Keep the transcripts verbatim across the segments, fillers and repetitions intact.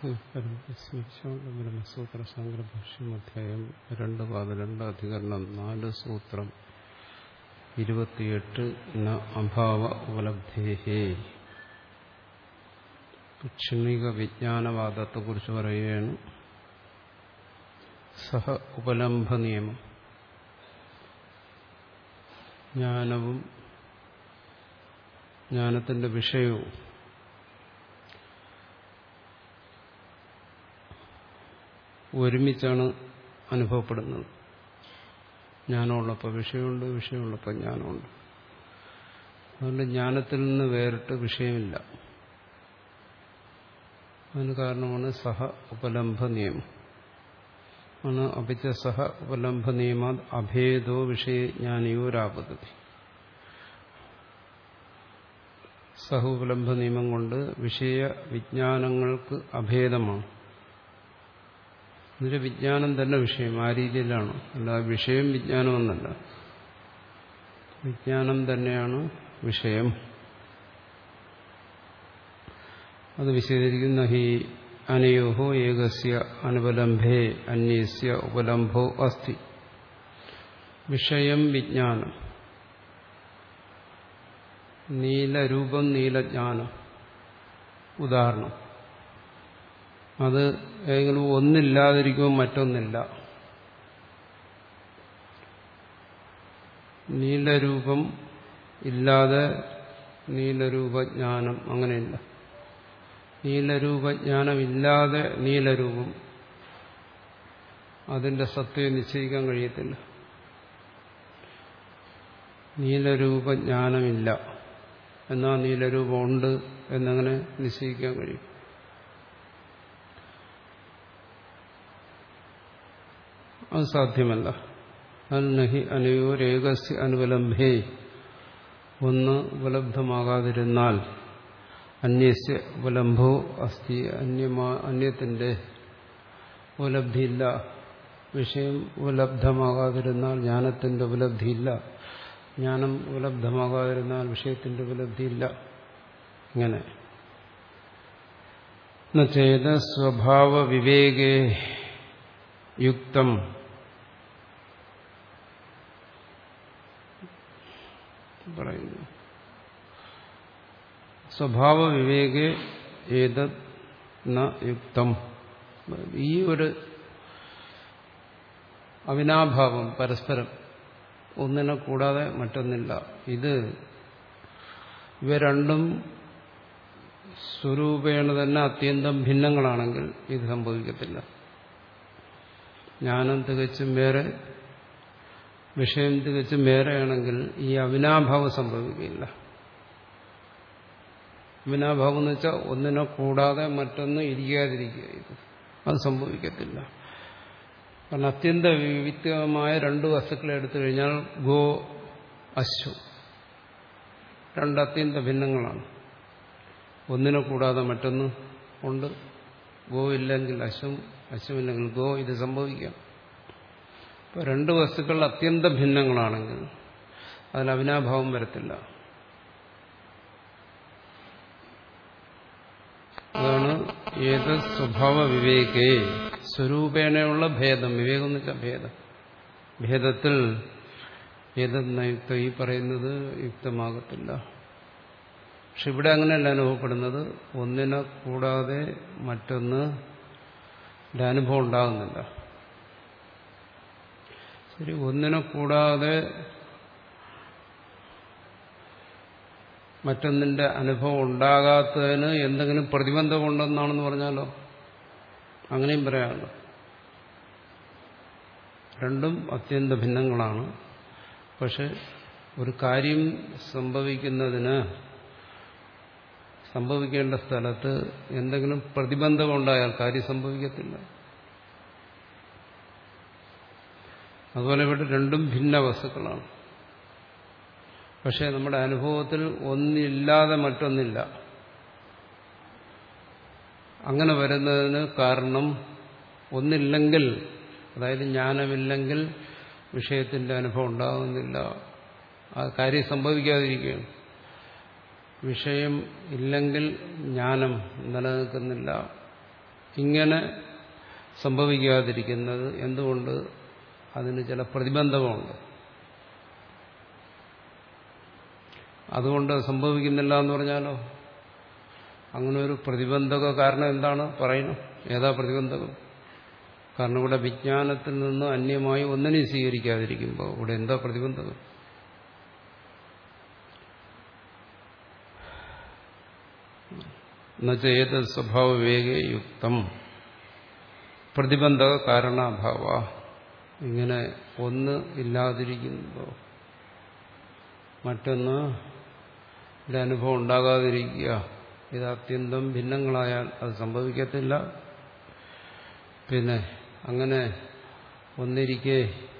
സ്മരിച്ചുകൊണ്ട് ബ്രഹ്മസൂത്ര സംഗ്രഭാഷ്യം അധ്യായം രണ്ട് പാത രണ്ട് അധികരണം നാല് സൂത്രം ഇരുപത്തിയെട്ട് ന അഭാവ ഉപലബ്ധേഹേ. ക്ഷണിക വിജ്ഞാനവാദത്തെക്കുറിച്ച് പറയുകയാണ്. സഹ ഉപലംഭ നിയമം. ജ്ഞാനവും ജ്ഞാനത്തിന്റെ വിഷയവും ഒരുമിച്ചാണ് അനുഭവപ്പെടുന്നത്. ജ്ഞാനമുള്ളപ്പോൾ വിഷയമുണ്ട്, വിഷയമുള്ളപ്പോൾ ജ്ഞാനമുണ്ട്. അതുകൊണ്ട് ജ്ഞാനത്തിൽ നിന്ന് വേറിട്ട് വിഷയമില്ല. അതിന് കാരണമാണ് സഹ ഉപലംഭ നിയമം. ആണ് അപിച്ച സഹ ഉപലംഭ നിയമ അഭേദോ വിഷയജ്ഞാനിയോരാപദ്ധതി. സഹ ഉപലംഭ നിയമം കൊണ്ട് വിഷയ വിജ്ഞാനങ്ങൾക്ക് അഭേദമാണ്. ഇതിന്റെ വിജ്ഞാനം തന്നെ വിഷയം. ആ രീതിയിലാണ്. അല്ലാതെ വിഷയം വിജ്ഞാനമെന്നല്ല, വിജ്ഞാനം തന്നെയാണ് വിഷയം. അത് വിശദീകരിക്കുന്ന ഹി അനയോഹോ ഏകസ്യ അനുപലംഭേ അന്യസ്യ ഉപലംഭോ അസ്തി. വിഷയം വിജ്ഞാനം, നീലരൂപം നീലജ്ഞാനം. ഉദാഹരണം, അത് ഏതെങ്കിലും ഒന്നില്ലാതിരിക്കുമ്പോൾ മറ്റൊന്നില്ല. നീലരൂപം ഇല്ലാതെ നീലരൂപജ്ഞാനം അങ്ങനെയില്ല. നീലരൂപജ്ഞാനം ഇല്ലാതെ നീലരൂപം, അതിന്റെ സത്തയെ നിശ്ചയിക്കാൻ കഴിയത്തില്ല. നീലരൂപജ്ഞാനമില്ല എന്നാൽ നീലരൂപമുണ്ട് എന്നങ്ങനെ നിശ്ചയിക്കാൻ കഴിയും. അത് സാധ്യമല്ല. നഹി അനയോരേകസ്യ അനുപലംഭേ. ഒന്ന് ഉപലബ്ധമാകാതിരുന്നാൽ അന്യസ്യ ഉപലംഭോ അസ്തി. അന്യമാ അന്യത്തിന്റെ ഉപലബ്ധിയില്ല. വിഷയം ഉപലബ്ധമാകാതിരുന്നാൽ ജ്ഞാനത്തിന്റെ ഉപലബ്ധിയില്ല. ജ്ഞാനം ഉപലബ്ധമാകാതിരുന്നാൽ വിഷയത്തിന്റെ ഉപലബ്ധിയില്ല. ഇങ്ങനെ ചേത സ്വഭാവ വിവേകേ യുക്തം പറയുന്നു. സ്വഭാവ വിവേകേ ഏതത് ന യുക്തം. ഈ ഒരു അവിനാഭാവം, പരസ്പരം ഒന്നിനെ കൂടാതെ മറ്റൊന്നില്ല, ഇത് ഇവ രണ്ടും സ്വരൂപേണ തന്നെ അത്യന്തം ഭിന്നങ്ങളാണെങ്കിൽ ഇത് സംഭവിക്കത്തില്ല. ജ്ഞാനം തികച്ചും വേറെ, വിഷയം തികച്ചും വേറെയാണെങ്കിൽ ഈ അവിനാഭാവം സംഭവിക്കില്ല. അവിനാഭാവം എന്ന് വെച്ചാൽ ഒന്നിനെ കൂടാതെ മറ്റൊന്ന് ഇരിക്കാതിരിക്കുക, ഇത് അത് സംഭവിക്കത്തില്ല. കാരണം അത്യന്ത വിവിധമായ രണ്ട് വസ്തുക്കളെ എടുത്തു കഴിഞ്ഞാൽ ഗോ അശ്വ രണ്ട് അത്യന്ത ഭിന്നങ്ങളാണ്. ഒന്നിനെ കൂടാതെ മറ്റൊന്ന് ഉണ്ട്. ഗോ ഇല്ലെങ്കിൽ അശ്വം, അശ്വമില്ലെങ്കിൽ ഗോ, ഇത് സംഭവിക്കാം. ഇപ്പൊ രണ്ട് വസ്തുക്കൾ അത്യന്ത ഭിന്നങ്ങളാണെങ്കിൽ അതിൽ അവിനാഭാവം വരത്തില്ല. അതാണ് ഏത് സ്വഭാവ വിവേകേ. സ്വരൂപേണയുള്ള ഭേദം. വിവേകം എന്ന് വെച്ചാൽ ഭേദം. ഭേദത്തിൽ ഏതെന്ന യുക്തം, ഈ പറയുന്നത് യുക്തമാകത്തില്ല. പക്ഷെ ഇവിടെ അങ്ങനെയല്ല അനുഭവപ്പെടുന്നത്. ഒന്നിനെ കൂടാതെ മറ്റൊന്ന് അനുഭവം ഉണ്ടാകുന്നില്ല. ശരി, ഒന്നിനെ കൂടാതെ മറ്റൊന്നിന്റെ അനുഭവം ഉണ്ടാകാത്തതിന് എന്തെങ്കിലും പ്രതിബന്ധം ഉണ്ടെന്നാണെന്ന് പറഞ്ഞാലോ അങ്ങനെയും പറയാമല്ലോ. രണ്ടും അത്യന്ത ഭിന്നങ്ങളാണ്. പക്ഷെ ഒരു കാര്യം സംഭവിക്കുന്നതിന് സംഭവിക്കേണ്ട സ്ഥലത്ത് എന്തെങ്കിലും പ്രതിബന്ധം ഉണ്ടായാൽ കാര്യം സംഭവിക്കത്തില്ല. അതുപോലെ ഇവിടെ രണ്ടും ഭിന്ന വസ്തുക്കളാണ്. പക്ഷെ നമ്മുടെ അനുഭവത്തിൽ ഒന്നില്ലാതെ മറ്റൊന്നില്ല. അങ്ങനെ വരുന്നതിന് കാരണം ഒന്നില്ലെങ്കിൽ, അതായത് ജ്ഞാനമില്ലെങ്കിൽ വിഷയത്തിന്റെ അനുഭവം ഉണ്ടാകുന്നില്ല. ആ കാര്യം സംഭവിക്കാതിരിക്കുകയാണ്. വിഷയം ഇല്ലെങ്കിൽ ജ്ഞാനം നിലനിൽക്കുന്നില്ല. ഇങ്ങനെ സംഭവിക്കാതിരിക്കുന്നത് എന്തുകൊണ്ട്? അതിന് ചില പ്രതിബന്ധകമുണ്ട്. അതുകൊണ്ട് സംഭവിക്കുന്നില്ല എന്ന് പറഞ്ഞാലോ, അങ്ങനെ ഒരു പ്രതിബന്ധക കാരണം എന്താണ് പറയുന്നു? ഏതാ പ്രതിബന്ധകം? കാരണം ഇവിടെ വിജ്ഞാനത്തിൽ നിന്ന് അന്യമായി ഒന്നിനെയും സ്വീകരിക്കാതിരിക്കുമ്പോൾ ഇവിടെ എന്താ പ്രതിബന്ധകം? എന്നുവെച്ചേത് സ്വഭാവ വിവേകേ യുക്തം പ്രതിബന്ധക കാരണാഭാവ. ഇങ്ങനെ ഒന്ന് ഇല്ലാതിരിക്കുമ്പോൾ മറ്റൊന്ന് ഇവിടെ അനുഭവം ഉണ്ടാകാതിരിക്കുക, ഇത് അത്യന്തം ഭിന്നങ്ങളായാൽ അത് സംഭവിക്കത്തില്ല. പിന്നെ അങ്ങനെ ഒന്നിരിക്കെ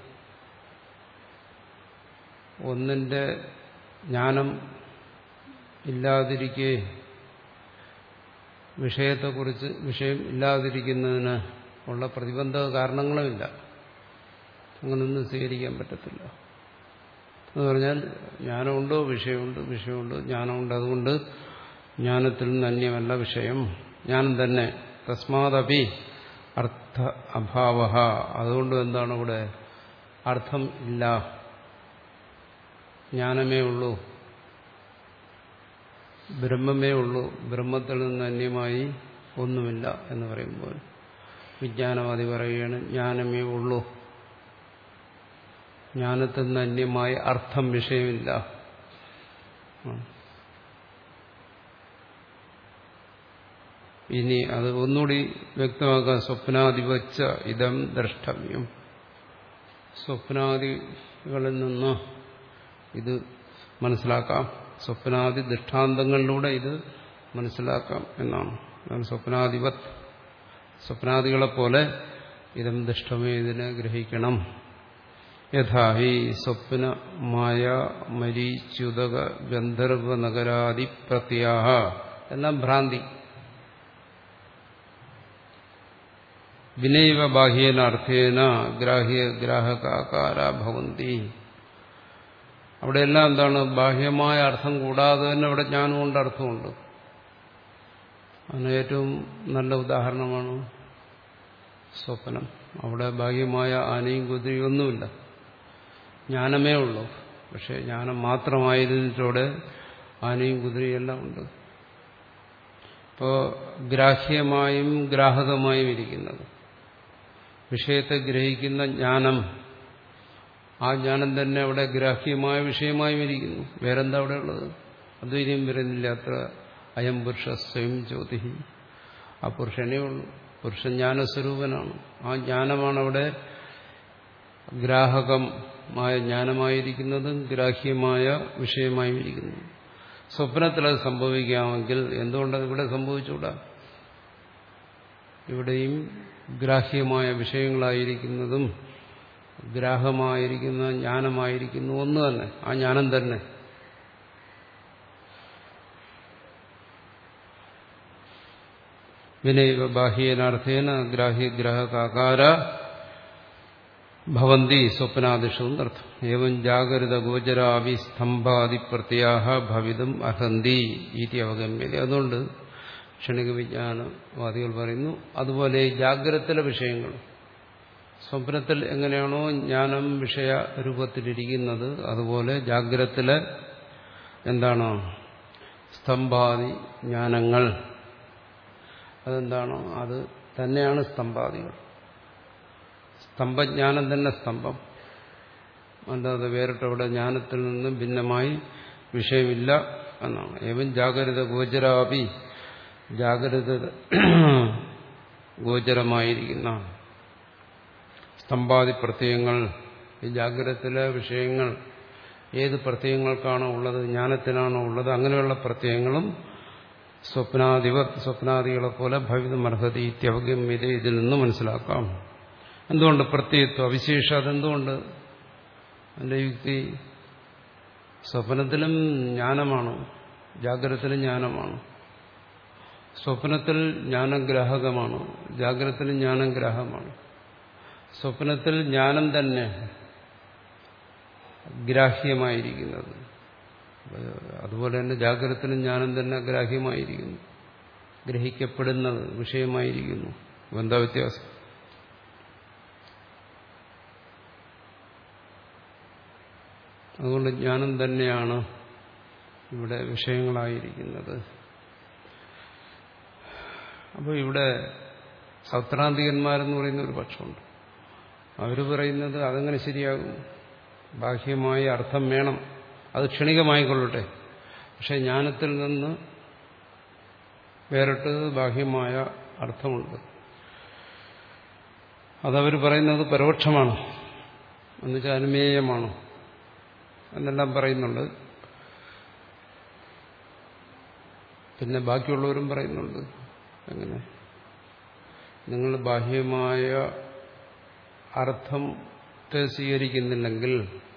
ഒന്നിന്റെ ജ്ഞാനം ഇല്ലാതിരിക്കെ വിഷയത്തെക്കുറിച്ച് വിഷയം ഇല്ലാതിരിക്കുന്നതിന് ഉള്ള പ്രതിബന്ധക കാരണങ്ങളുമില്ല. അങ്ങനൊന്നും സ്വീകരിക്കാൻ പറ്റത്തില്ല. എന്ന് പറഞ്ഞാൽ ജ്ഞാനമുണ്ടോ വിഷയമുണ്ട്, വിഷയമുണ്ട് ജ്ഞാനമുണ്ട്, അതുകൊണ്ട് ജ്ഞാനത്തിൽ നിന്ന് അന്യമല്ല വിഷയം, ജ്ഞാനം തന്നെ. തസ്മാദപി അർത്ഥ അഭാവ. അതുകൊണ്ട് എന്താണ് ഇവിടെ അർത്ഥം ഇല്ല, ജ്ഞാനമേ ഉള്ളൂ, ബ്രഹ്മമേ ഉള്ളൂ, ബ്രഹ്മത്തിൽ നിന്ന് അന്യമായി ഒന്നുമില്ല എന്ന് പറയുമ്പോൾ വിജ്ഞാനവാദി പറയുകയാണ് ജ്ഞാനമേ ഉള്ളൂ, ജ്ഞാനത്തിൽ നിന്ന് അന്യമായ അർത്ഥം വിഷയമില്ല. ഇനി അത് ഒന്നുകൂടി വ്യക്തമാക്കാൻ, സ്വപ്നാദിവച്ച ഇതം ദ്രഷ്ടവ്യം, സ്വപ്നാദികളിൽ നിന്ന് ഇത് മനസ്സിലാക്കാം, സ്വപ്നാദി ദൃഷ്ടാന്തങ്ങളിലൂടെ ഇത് മനസ്സിലാക്കാം എന്നാണ്. സ്വപ്നാദിവത്, സ്വപ്നാദികളെപ്പോലെ ഇതം ദൃഷ്ടമേ, ഇതിനെ ഗ്രഹിക്കണം. യഥാ ഹി സ്വപ്ന മായ മരീച്യുതക ഗന്ധർവ നഗരാദി പ്രത്യാഹ, എല്ലാം ഭ്രാന്തി. വിനൈവ ബാഹ്യേന അർത്ഥേന ഗ്രാഹ്യ ഗ്രാഹകാകാര ഭവന്തി. അവിടെയെല്ലാം എന്താണ്? ബാഹ്യമായ അർത്ഥം കൂടാതെ തന്നെ അവിടെ ജ്ഞാനമുണ്ട്, അർത്ഥമുണ്ട്. അതിന് ഏറ്റവും നല്ല ഉദാഹരണമാണ് സ്വപ്നം. അവിടെ ബാഹ്യമായ ആനയും കുതിരയും ഒന്നുമില്ല, ജ്ഞാനമേ ഉള്ളൂ. പക്ഷെ ജ്ഞാനം മാത്രമായിരുന്നിട്ടവിടെ ആനയും കുതിരയും എല്ലാം ഉണ്ട്. ഇപ്പോൾ ഗ്രാഹ്യമായും ഗ്രാഹകമായും ഇരിക്കുന്നത് വിഷയത്തെ ഗ്രഹിക്കുന്ന ജ്ഞാനം, ആ ജ്ഞാനം തന്നെ അവിടെ ഗ്രാഹ്യമായ വിഷയമായും ഇരിക്കുന്നു. വേറെന്താ അവിടെ ഉള്ളത്? അദ്വൈതം വരുന്നില്ല. അത്ര അയം പുരുഷ സ്വയം ജ്യോതി, ആ പുരുഷനേ ഉള്ളൂ. പുരുഷൻ ജ്ഞാനസ്വരൂപനാണ്. ആ ജ്ഞാനമാണ് അവിടെ ഗ്രാഹകമായ ജ്ഞാനമായിരിക്കുന്നതും ഗ്രാഹ്യമായ വിഷയമായും ഇരിക്കുന്നത്. സ്വപ്നത്തിലത് സംഭവിക്കാമെങ്കിൽ എന്തുകൊണ്ടത് ഇവിടെ സംഭവിച്ചുകൂടാ? ഇവിടെയും ഗ്രാഹ്യമായ വിഷയങ്ങളായിരിക്കുന്നതും ഗ്രാഹമായിരിക്കുന്ന ജ്ഞാനമായിരിക്കുന്നു ഒന്ന് തന്നെ, ആ ജ്ഞാനം തന്നെ. വിനൈവ ബാഹ്യേനാർത്ഥേന ഗ്രാഹ്യ ഗ്രാഹകാകാര ഭവന്തി സ്വപ്നാദിഷു എന്നർത്ഥം. ഏവം ജാഗരിത ഗോചരാവി സ്തംഭാദി പ്രത്യാഹ ഭവിതും അർഹന്തി ഈതി അവഗമ്യത. അതുകൊണ്ട് ക്ഷണിക വിജ്ഞാനവാദികൾ പറയുന്നു, അതുപോലെ ജാഗ്രതത്തിലെ വിഷയങ്ങൾ സ്വപ്നത്തിൽ എങ്ങനെയാണോ ജ്ഞാനം വിഷയ രൂപത്തിലിരിക്കുന്നത്, അതുപോലെ ജാഗ്രതത്തിലെ എന്താണോ സ്തംഭാദി ജ്ഞാനങ്ങൾ, അതെന്താണോ അത് തന്നെയാണ് സ്തംഭാദികൾ. സ്തംഭജ്ഞാനം തന്നെ സ്തംഭം, അല്ലാതെ വേറിട്ടവിടെ ജ്ഞാനത്തിൽ നിന്ന് ഭിന്നമായി വിഷയമില്ല എന്നാണ്. ഏവം ജാഗ്രത ഗോചരാപി, ജാഗ്രത ഗോചരമായിരിക്കുന്ന സ്തംഭാദി പ്രത്യയങ്ങൾ, ഈ ജാഗ്രതത്തിലെ വിഷയങ്ങൾ ഏത് പ്രത്യയങ്ങൾക്കാണോ ഉള്ളത്, ജ്ഞാനത്തിനാണോ ഉള്ളത്, അങ്ങനെയുള്ള പ്രത്യയങ്ങളും സ്വപ്നാദിവ സ്വപ്നാദികളെ പോലെ ഭവിതം അർഹതി ഇത്യവഗമ്യത ഇതിൽ നിന്ന് മനസ്സിലാക്കാം. എന്തുകൊണ്ട് പ്രത്യയത്വം അവിശേഷം? അതെന്തുകൊണ്ട്? അതിന്റെ യുക്തി, സ്വപ്നത്തിലും ജ്ഞാനമാണ്, ജാഗ്രതത്തിലും ജ്ഞാനമാണ്. സ്വപ്നത്തിൽ ജ്ഞാനഗ്രാഹകമാണ്, ജാഗ്രതത്തിലും ജ്ഞാനഗ്രാഹമാണ്. സ്വപ്നത്തിൽ ജ്ഞാനം തന്നെ ഗ്രാഹ്യമായിരിക്കുന്നത്, അതുപോലെ തന്നെ ജാഗ്രതത്തിലും ജ്ഞാനം തന്നെ ഗ്രാഹ്യമായിരിക്കുന്നു. ഗ്രഹിക്കപ്പെടുന്നത് വിഷയമായിരിക്കുന്നു. എന്താ വ്യത്യാസം? അതുകൊണ്ട് ജ്ഞാനം തന്നെയാണ് ഇവിടെ വിഷയങ്ങളായിരിക്കുന്നത്. അപ്പോൾ ഇവിടെ സൗത്രാന്തികന്മാരെന്ന് പറയുന്ന ഒരു പക്ഷമുണ്ട്. അവർ പറയുന്നത് അതെങ്ങനെ ശരിയാകും? ബാഹ്യമായ അർത്ഥം വേണം, അത് ക്ഷണികമായിക്കൊള്ളട്ടെ. പക്ഷെ ജ്ഞാനത്തിൽ നിന്ന് വേറിട്ട് ബാഹ്യമായ അർത്ഥമുണ്ട്. അതവർ പറയുന്നത് പരോക്ഷമാണ്, എന്നുവെച്ചാൽ അനുമേയമാണ് എന്നെല്ലാം പറയുന്നുണ്ട്. പിന്നെ ബാക്കിയുള്ളവരും പറയുന്നുണ്ട്. അങ്ങനെ നിങ്ങൾ ബാഹ്യമായ അർത്ഥത്തെ സ്വീകരിക്കുന്നില്ലെങ്കിൽ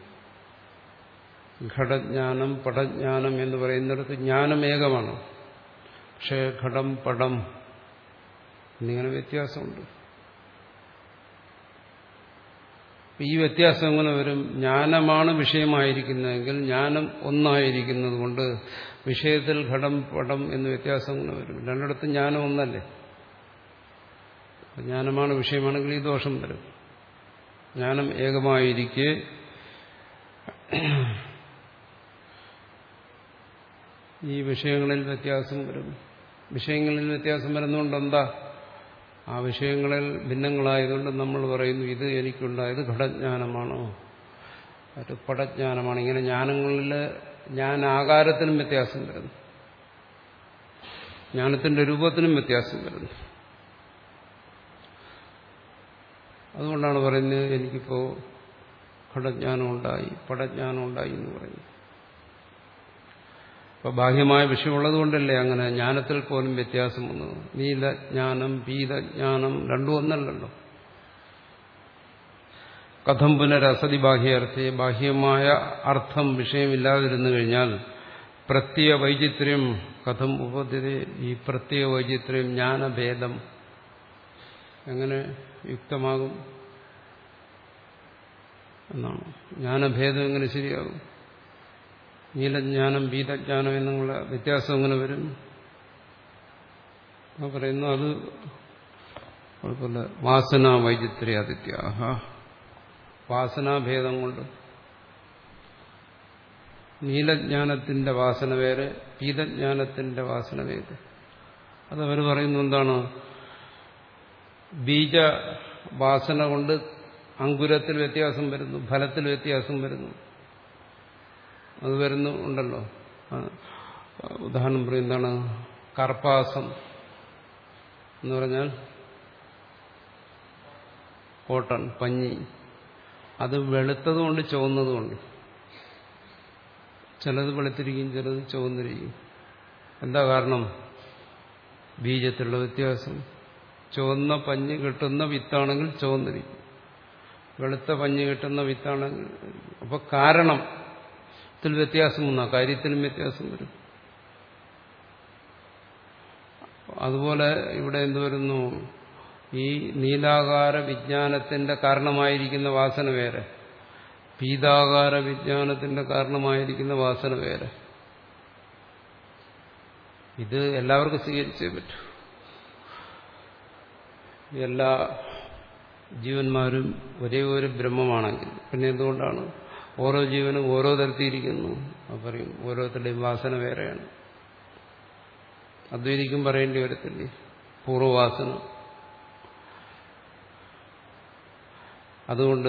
ഘടജ്ഞാനം പടജ്ഞാനം എന്ന് പറയുന്നിടത്ത് ജ്ഞാനം ഏകമാണ്. പക്ഷേ ഘടം പടം എന്നിങ്ങനെ വ്യത്യാസമുണ്ട്. ഈ വ്യത്യാസം എങ്ങനെ വരും? ജ്ഞാനമാണ് വിഷയമായിരിക്കുന്നതെങ്കിൽ ജ്ഞാനം ഒന്നായിരിക്കുന്നത് കൊണ്ട് വിഷയത്തിൽ ഘടം പടം എന്ന് വ്യത്യാസം എങ്ങനെ വരും? രണ്ടിടത്തും ജ്ഞാനം ഒന്നല്ലേ? ജ്ഞാനമാണ് വിഷയമാണെങ്കിൽ ഈ ദോഷം വരും. ജ്ഞാനം ഏകമായിരിക്കെ ഈ വിഷയങ്ങളിൽ വ്യത്യാസം വരും. വിഷയങ്ങളിൽ വ്യത്യാസം വരുന്നതുകൊണ്ട് എന്താ? ആ വിഷയങ്ങളിൽ ഭിന്നങ്ങളായതുകൊണ്ട് നമ്മൾ പറയുന്നു ഇത് എനിക്കുണ്ടായത് ഘടജ്ഞാനമാണോ, അത് പടജ്ഞാനമാണ്. ഇങ്ങനെ ജ്ഞാനങ്ങളിൽ ജ്ഞാനാകാരത്തിനും വ്യത്യാസം വരുന്നു, ജ്ഞാനത്തിന്റെ രൂപത്തിനും വ്യത്യാസം വരുന്നു. അതുകൊണ്ടാണ് പറയുന്നത് എനിക്കിപ്പോ ഘടജ്ഞാനം ഉണ്ടായി പടജ്ഞാനം ഉണ്ടായി എന്ന് പറയുന്നത്. അപ്പൊ ബാഹ്യമായ വിഷയമുള്ളത് കൊണ്ടല്ലേ അങ്ങനെ ജ്ഞാനത്തിൽ പോലും വ്യത്യാസം വന്നത്. നീലജ്ഞാനം പീതജ്ഞാനം രണ്ടും ഒന്നല്ലല്ലോ. കഥം പുനരസതി ബാഹ്യാർത്ഥേ, ബാഹ്യമായ അർത്ഥം വിഷയമില്ലാതിരുന്നു കഴിഞ്ഞാൽ പ്രത്യയ വൈചിത്ര്യം കഥം ഉപദ്ധ്യത, ഈ പ്രത്യയ വൈചിത്ര്യം ജ്ഞാനഭേദം എങ്ങനെ യുക്തമാകും എന്നാണ്. ജ്ഞാനഭേദം എങ്ങനെ ശരിയാകും? നീലജ്ഞാനം പീതജ്ഞാനം എന്നുള്ള വ്യത്യാസം എങ്ങനെ വരും? പറയുന്നു അത് കുഴപ്പമില്ല. വാസനാ വൈചിത്ര്യാദിത്യാഹ, വാസനാഭേദം കൊണ്ട്. നീലജ്ഞാനത്തിന്റെ വാസന വേറെ, പീതജ്ഞാനത്തിന്റെ വാസന വേറെ. അതവർ പറയുന്നു എന്താണ്? ബീജ വാസന കൊണ്ട് അങ്കുരത്തിൽ വ്യത്യാസം വരുന്നു, ഫലത്തിൽ വ്യത്യാസം വരുന്നു. അത് വരുന്നു ഉണ്ടല്ലോ. ഉദാഹരണം പറയും എന്താണ്? കർപ്പാസം എന്ന് പറഞ്ഞാൽ കോട്ടൺ പഞ്ഞി, അത് വെളുത്തതുകൊണ്ട് ചുവന്നതുകൊണ്ട്. ചിലത് വെളുത്തിരിക്കും, ചിലത് ചുവന്നിരിക്കും. എന്താ കാരണം? ബീജത്തിലുള്ള വ്യത്യാസം. ചുവന്ന പഞ്ഞ് കിട്ടുന്ന വിത്താണെങ്കിൽ ചുവന്നിരിക്കും, വെളുത്ത പഞ്ഞ് കിട്ടുന്ന വിത്താണെങ്കിൽ. അപ്പൊ കാരണത്തിൽ വ്യത്യാസം വന്നാ കാര്യത്തിനും വ്യത്യാസം വരും. അതുപോലെ ഇവിടെ എന്ത് വരുന്നു? ഈ നീലാകാര വിജ്ഞാനത്തിന്റെ കാരണമായിരിക്കുന്ന വാസന വേറെ, പീതാകാര വിജ്ഞാനത്തിന്റെ കാരണമായിരിക്കുന്ന വാസന വേറെ. ഇത് എല്ലാവർക്കും സ്വീകരിച്ചേ പറ്റൂ. എല്ലാ ജീവന്മാരും ഒരേ ഒരു ബ്രഹ്മമാണെങ്കിൽ പിന്നെ എന്തുകൊണ്ടാണ് ഓരോ ജീവനും ഓരോ തരത്തിയിരിക്കുന്നു? അത് പറയും ഓരോരുത്തരുടെയും വാസന വേറെയാണ്. അദ്വൈതിക്കും പറയേണ്ടി വരത്തില്ലേ പൂർവ്വവാസന? അതുകൊണ്ട്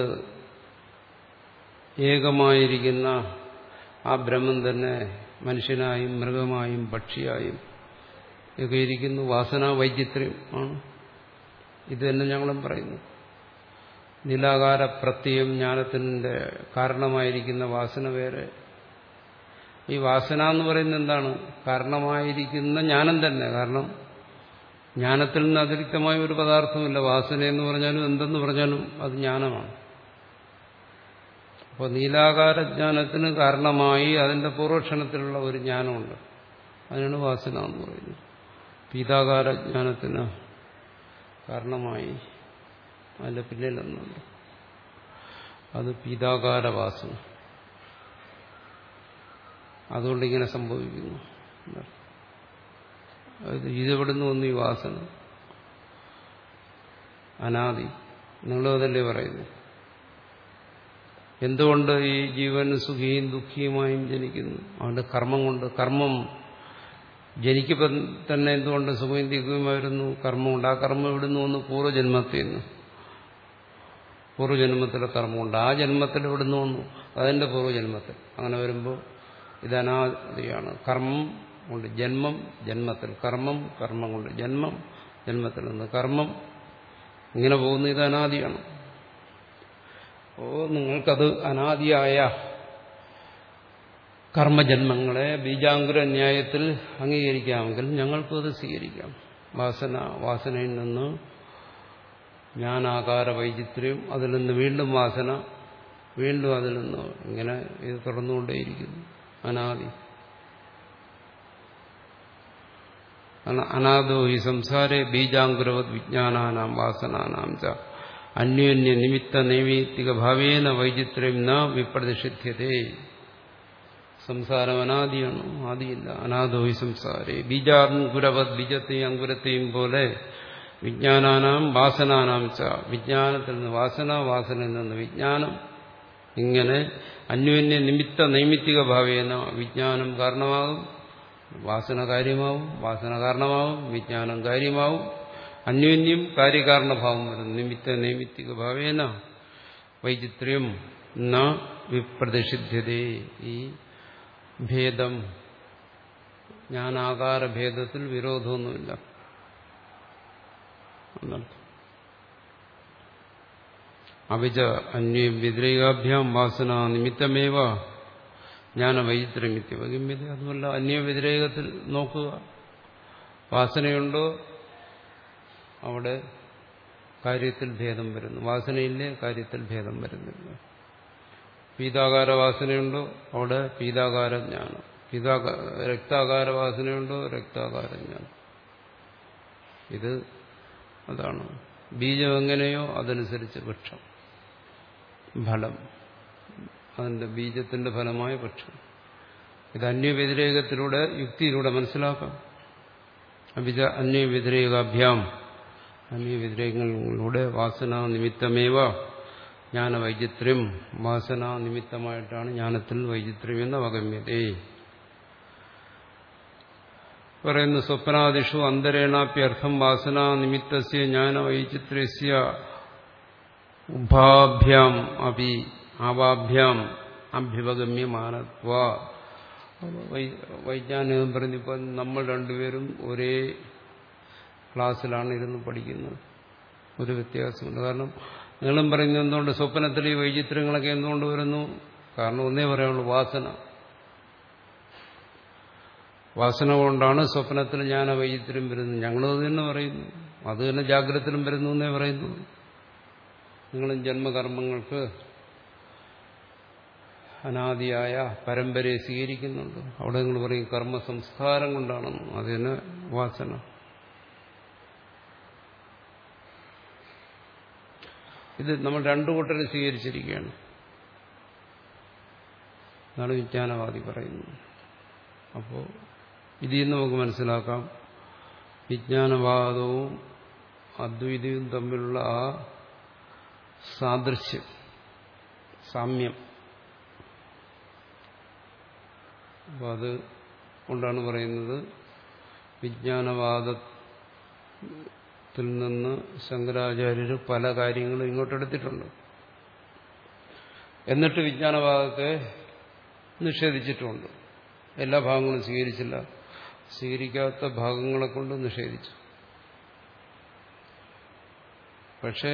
ഏകമായിരിക്കുന്ന ആ ബ്രഹ്മം തന്നെ മനുഷ്യനായും മൃഗമായും പക്ഷിയായും ഒക്കെ ഇരിക്കുന്നു. വാസനാ വൈചിത്ര്യം ആണ്. ഇത് തന്നെ ഞങ്ങളും പറയുന്നു. നിലാകാര പ്രത്യയം ജ്ഞാനത്തിന്റെ കാരണമായിരിക്കുന്ന വാസന വേറെ. ഈ വാസന എന്ന് പറയുന്നത് എന്താണ്? കാരണമായിരിക്കുന്ന ജ്ഞാനം തന്നെ. കാരണം ജ്ഞാനത്തിൽ നിന്ന് അതിരിക്തമായ ഒരു പദാർത്ഥമില്ല. വാസന എന്ന് പറഞ്ഞാലും എന്തെന്ന് പറഞ്ഞാലും അത് ജ്ഞാനമാണ്. അപ്പോൾ നീലാകാര ജ്ഞാനത്തിന് കാരണമായി അതിന്റെ പൂർവക്ഷണത്തിലുള്ള ഒരു ജ്ഞാനമുണ്ട്, അതിനാണ് വാസന എന്ന് പറയുന്നത്. പീതാകാര ജ്ഞാനത്തിന് കാരണമായി അതിന്റെ പിന്നിലൊന്നുണ്ട്, അത് പീതാകാര വാസന. അതുകൊണ്ടിങ്ങനെ സംഭവിക്കുന്നു. ഇതെവിടുന്ന് വന്നു ഈ വാസന? അനാദി. നിങ്ങളും അതല്ലേ പറയുന്നു? എന്തുകൊണ്ട് ഈ ജീവൻ സുഖിയും ദുഃഖിയുമായും ജനിക്കുന്നു? അവന്റെ കർമ്മം കൊണ്ട്. കർമ്മം ജനിക്കുമ്പോൾ തന്നെ എന്തുകൊണ്ട് സുഖയും ദുഃഖിയുമായിരുന്നു? കർമ്മമുണ്ട്. ആ കർമ്മം ഇവിടുന്ന് വന്നു പൂർവ്വജന്മത്തിൽ നിന്ന്. പൂർവ്വജന്മത്തിലെ കർമ്മമുണ്ട്. ആ ജന്മത്തിൽ ഇവിടുന്ന് വന്നു, അതിന്റെ പൂർവ്വജന്മത്തിൽ. അങ്ങനെ വരുമ്പോൾ ഇത് അനാദിയാണ്. കർമ്മം കൊണ്ട് ജന്മം, ജന്മത്തിൽ കർമ്മം, കർമ്മം കൊണ്ട് ജന്മം, ജന്മത്തിൽ നിന്ന് കർമ്മം, ഇങ്ങനെ പോകുന്ന ഇത് അനാദിയാണ്. ഓ നിങ്ങൾക്കത് അനാദിയായ കർമ്മജന്മങ്ങളെ ബീജാങ്കുര ന്യായത്തിൽ അംഗീകരിക്കാമെങ്കിൽ ഞങ്ങൾക്കും അത് സ്വീകരിക്കാം. വാസന, വാസനയിൽ നിന്ന് ജ്ഞാനാകാര വൈചിത്ര്യം, അതിൽ നിന്ന് വീണ്ടും വാസന, വീണ്ടും അതിൽ നിന്ന് ഇങ്ങനെ ഇത് തുടർന്നുകൊണ്ടേയിരിക്കുന്നു. അനാദി. അനാദോ ഹി സംസാരേ ബീജാങ്കുരവത് വിജ്ഞാനാനാം വാസനാനാം ച അന്യോന്യ നിമിത്ത നൈമിത്തിക ഭാവേന വൈചിത്ര്യം ന വിപ്രതിഷിധ്യതേ. സംസാരം അനാദിയാണ്, ആദിയില്ല. അനാദോ ഹി സംസാരേ ബീജാങ്കുരവത്, ബീജത്തെയും അങ്കുരത്തെയും പോലെ വിജ്ഞാനാനാം വാസനാനാം ച, വിജ്ഞാനത്തിൽ നിന്ന് വാസന, വാസനയിൽ നിന്ന് വിജ്ഞാനം, ഇങ്ങനെ അന്യോന്യ നിമിത്ത നൈമിത്തിക ഭാവേന വിജ്ഞാനം കാരണമാകും, വാസന കാര്യമാവും, വാസന കാരണമാവും, വിജ്ഞാനം കാര്യമാവും. അന്യോന്യം കാര്യകാരണഭാവം വരുന്നു. നിമിത്ത നൈമിത്തിക ഭാവേന വൈചിത്ര്യം ന വിപ്രതിഷിധ്യതേ. ഈ ഭേദം, ജ്ഞാനാകാര ഭേദത്തിൽ വിരോധമൊന്നുമില്ല എന്നർത്ഥം. അവിച അന്വേ വ്യതിരേകാഭ്യാം വാസന നിമിത്തമേവ ജ്ഞാനവൈചിത്ര്യമിത്യവഗമ്യത. അതുമല്ല, അന്യവ്യതിരേകത്തിൽ നോക്കുക. വാസനയുണ്ടോ അവിടെ കാര്യത്തിൽ ഭേദം വരുന്നു, വാസനയില്ലേ കാര്യത്തിൽ ഭേദം വരുന്നില്ല. പീതാകാര വാസനയുണ്ടോ അവിടെ പീതാകാര ജ്ഞാനം, പീതാകാര രക്താകാര വാസനയുണ്ടോ രക്താകാര ജ്ഞാനം. ഇത് അതാണ്. ബീജം എങ്ങനെയോ അതനുസരിച്ച് വൃക്ഷം, ഫലം, അതിന്റെ ബീജത്തിന്റെ ഫലമായ വൃക്ഷം. ഇത് അന്യവ്യതിരേകത്തിലൂടെ, യുക്തിയിലൂടെ മനസ്സിലാക്കാം. അഭിജ അന്യവ്യതിരേകാഭ്യാം, അന്യവ്യതിരേകങ്ങളിലൂടെ വാസന നിമിത്തമേവ ജ്ഞാനവൈചിത്ര്യം, വാസന നിമിത്തമായിട്ടാണ് ജ്ഞാനത്തിൽ വൈചിത്ര്യം എന്ന അവഗമ്യതേ. പറയുന്നു സ്വപ്നാദിഷു അന്തരേണാപ്യർത്ഥം വാസന നിമിത്തസ്യ ജ്ഞാനവൈചിത്ര്യസ്യ ഉഭാഭ്യാം അപി ആവാഭ്യാം അഭ്യുപഗമ്യമാനത്വ. വൈജ്ഞാനികം പറഞ്ഞപ്പോൾ നമ്മൾ രണ്ടുപേരും ഒരേ ക്ലാസ്സിലാണ് ഇരുന്ന് പഠിക്കുന്നത്, ഒരു വ്യത്യാസമുണ്ട്. കാരണം നിങ്ങളും പറയുന്നത് എന്തുകൊണ്ട് സ്വപ്നത്തിൽ ഈ വൈചിത്ര്യങ്ങളൊക്കെ എന്തുകൊണ്ട് വരുന്നു? കാരണം ഒന്നേ പറയാനുള്ളൂ, വാസന. വാസന കൊണ്ടാണ് സ്വപ്നത്തിൽ ജ്ഞാന വൈചിത്ര്യം വരുന്നത്. ഞങ്ങളും അത് തന്നെ പറയുന്നു, അത് തന്നെ ജാഗ്രതത്തിലും വരുന്നു എന്നേ പറയുന്നു. നിങ്ങളും ജന്മകർമ്മങ്ങൾക്ക് അനാദിയായ പരമ്പരയെ സ്വീകരിക്കുന്നുണ്ട്. അവിടെ നിങ്ങൾ പറയും കർമ്മ സംസ്കാരം കൊണ്ടാണെന്ന്. അത് തന്നെ വാസന. ഇത് നമ്മൾ രണ്ടു കൂട്ടരെ സ്വീകരിച്ചിരിക്കുകയാണ്. അതാണ് വിജ്ഞാനവാദി പറയുന്നത്. അപ്പോൾ ഇതിൽ നിന്ന് നമുക്ക് മനസ്സിലാക്കാം, വിജ്ഞാനവാദവും അദ്വൈതവും തമ്മിലുള്ള ആ സാദൃശ്യം, സാമ്യം. അപ്പോൾ അത് കൊണ്ടാണ് പറയുന്നത് വിജ്ഞാനവാദത്തിൽ നിന്ന് ശങ്കരാചാര്യർ പല കാര്യങ്ങളും ഇങ്ങോട്ടെടുത്തിട്ടുണ്ട്. എന്നിട്ട് വിജ്ഞാനവാദത്തെ നിഷേധിച്ചിട്ടുമുണ്ട്. എല്ലാ ഭാഗങ്ങളും സ്വീകരിച്ചില്ല, സ്വീകരിക്കാത്ത ഭാഗങ്ങളെ കൊണ്ട് നിഷേധിച്ചു. പക്ഷെ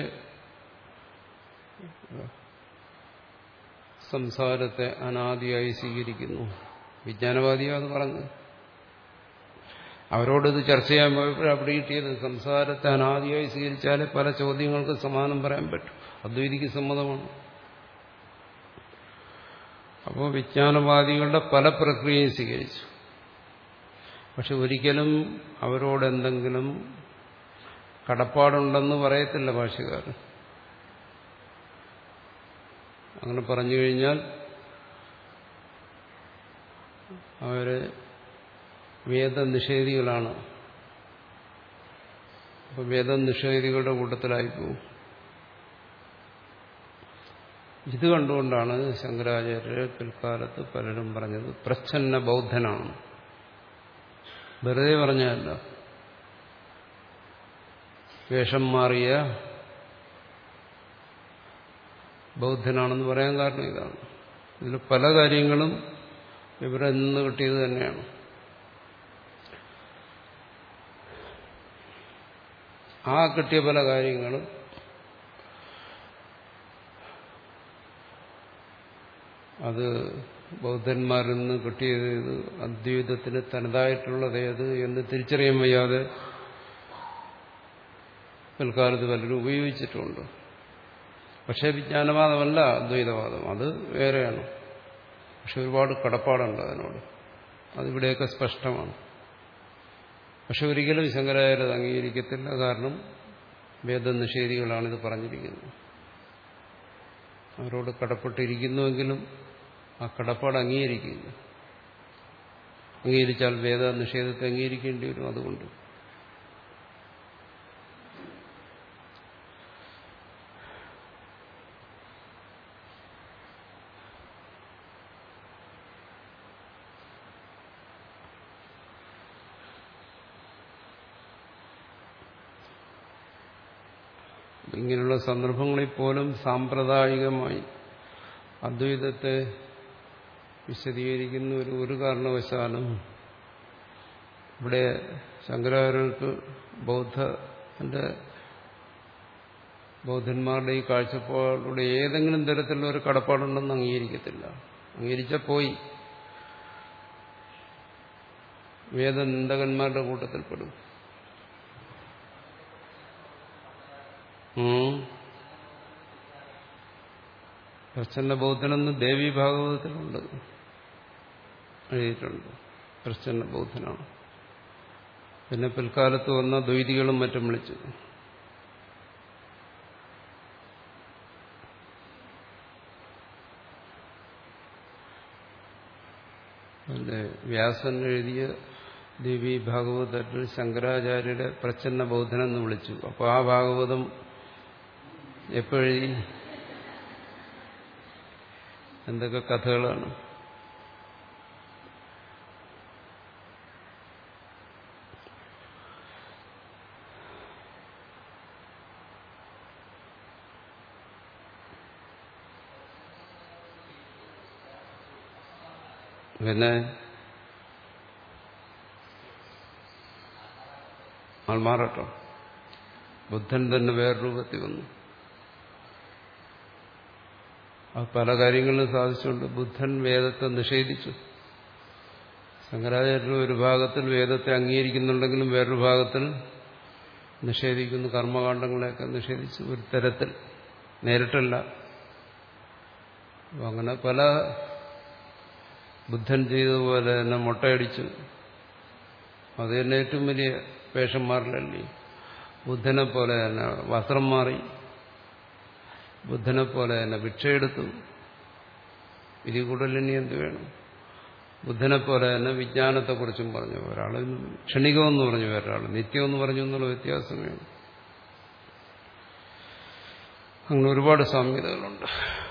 സംസാരത്തെ അനാദിയായി സ്വീകരിക്കുന്നു. വിജ്ഞാനവാദിയോ അത് പറഞ്ഞു. അവരോടിത് ചർച്ച ചെയ്യാൻ പോയപ്പോഴാണ് അവിടെ കിട്ടിയത് സംസാരത്തെ അനാദിയായി സ്വീകരിച്ചാലേ പല ചോദ്യങ്ങൾക്ക് സമാധാനം പറയാൻ പറ്റും. അദ്വൈതിക്ക് സമ്മതമാണ്. അപ്പോൾ വിജ്ഞാനവാദികളുടെ പല പ്രക്രിയയും സ്വീകരിച്ചു. പക്ഷെ ഒരിക്കലും അവരോടെന്തെങ്കിലും കടപ്പാടുണ്ടെന്ന് പറയത്തില്ല ഭാഷ്യക്കാരൻ. അങ്ങനെ പറഞ്ഞു കഴിഞ്ഞാൽ അവര് വേദനിഷേധികളാണ് അപ്പൊ വേദനിഷേധികളുടെ കൂട്ടത്തിലായിപ്പോവും. ഇത് കണ്ടുകൊണ്ടാണ് ശങ്കരാചാര്യർ പിൽക്കാലത്ത് പലരും പറഞ്ഞത് പ്രച്ഛന്ന ബൗദ്ധനാണ്. വെറുതെ പറഞ്ഞതല്ല, വേഷം മാറിയ ബൗദ്ധനാണെന്ന് പറയാൻ കാരണം ഇതാണ്. ഇതിൽ പല കാര്യങ്ങളും ഇവരെ നിന്ന് കിട്ടിയത് തന്നെയാണ്. ആ കിട്ടിയ പല കാര്യങ്ങളും അത് ബൗദ്ധന്മാരിൽ നിന്ന് കിട്ടിയത് ഇത് അദ്വൈതത്തിന് തനതായിട്ടുള്ളത് ഏത് എന്ന് തിരിച്ചറിയാൻ വയ്യാതെ പിൽക്കാലത്ത് പലരും ഉപയോഗിച്ചിട്ടുണ്ട്. പക്ഷേ വിജ്ഞാനവാദമല്ല അദ്വൈതവാദം, അത് വേറെയാണ്. പക്ഷെ ഒരുപാട് കടപ്പാടുണ്ട് അതിനോട്, അതിവിടെയൊക്കെ സ്പഷ്ടമാണ്. പക്ഷെ ഒരിക്കലും ശങ്കരാചാര്യർ അത് അംഗീകരിക്കത്തില്ല. കാരണം വേദനിഷേധികളാണിത് പറഞ്ഞിരിക്കുന്നത്. അവരോട് കടപ്പെട്ടിരിക്കുന്നുവെങ്കിലും ആ കടപ്പാട് അംഗീകരിക്കില്ല. അംഗീകരിച്ചാൽ വേദനിഷേധത്തെ അംഗീകരിക്കേണ്ടി വരും. അതുകൊണ്ട് ഇങ്ങനെയുള്ള സന്ദർഭങ്ങളിൽ പോലും സാമ്പ്രദായികമായി അദ്വൈതത്തെ വിശദീകരിക്കുന്ന ഒരു ഒരു കാരണവശാലും ഇവിടെ ശങ്കരാചാര്യർക്ക് ബൗദ്ധന്റെ ബൗദ്ധന്മാരുടെ ഈ കാഴ്ചപ്പാടിലൂടെ ഏതെങ്കിലും തരത്തിലുള്ള ഒരു കടപ്പാടുണ്ടെന്ന് അംഗീകരിക്കത്തില്ല. അംഗീകരിച്ചാൽ പോയി വേദനിന്ദകന്മാരുടെ കൂട്ടത്തിൽപ്പെടും. പ്രച്ഛന്ന ബൗദ്ധനെന്ന് ദേവി ഭാഗവതത്തിലുണ്ട്, എഴുതിയിട്ടുണ്ട്. പ്രച്ഛന്ന ബൗദ്ധനാണ്. പിന്നെ പിൽക്കാലത്ത് വന്ന ദ്വൈതികളും മറ്റും വിളിച്ചു. അതിന്റെ വ്യാസൻ എഴുതിയ ദേവി ഭാഗവതത്തിൽ ശങ്കരാചാര്യരുടെ പ്രച്ഛന്ന ബൗദ്ധനെന്ന് വിളിച്ചു. അപ്പോൾ ആ ഭാഗവതം എപ്പോഴെഴുതി? എന്തൊക്കെ കഥകളാണ്. പിന്നെ ആൾമാറട്ടോ, ബുദ്ധൻ തന്നെ വേറെ രൂപത്തിൽ വന്നു. അത് പല കാര്യങ്ങളിലും സാധിച്ചുകൊണ്ട് ബുദ്ധൻ വേദത്തെ നിഷേധിച്ചു. ശങ്കരാചാര്യർ ഒരു ഭാഗത്തിൽ വേദത്തെ അംഗീകരിക്കുന്നുണ്ടെങ്കിലും വേറൊരു ഭാഗത്തിൽ നിഷേധിക്കുന്നു. കർമ്മകാണ്ഡങ്ങളെയൊക്കെ നിഷേധിച്ചു ഒരു തരത്തിൽ, നേരിട്ടല്ല. അങ്ങനെ പല ബുദ്ധൻ ചെയ്തതുപോലെ തന്നെ മുട്ടയടിച്ചു. അത് തന്നെ ഏറ്റവും വലിയ വേഷം മാറില്ലല്ലേ. ബുദ്ധനെ പോലെ തന്നെ വസ്ത്രം മാറി, ബുദ്ധനെ പോലെ തന്നെ ഭിക്ഷയെടുത്തു. ഇതിൽ കൂടുതൽ ഇനി എന്ത് വേണം? ബുദ്ധനെ പോലെ തന്നെ വിജ്ഞാനത്തെക്കുറിച്ചും പറഞ്ഞു. ഒരാൾ ക്ഷണികമെന്ന് പറഞ്ഞു, ഒരാൾ നിത്യമെന്ന് പറഞ്ഞു എന്നുള്ള വ്യത്യാസം വേണം. അങ്ങനെ ഒരുപാട് സാമ്യതകളുണ്ട്.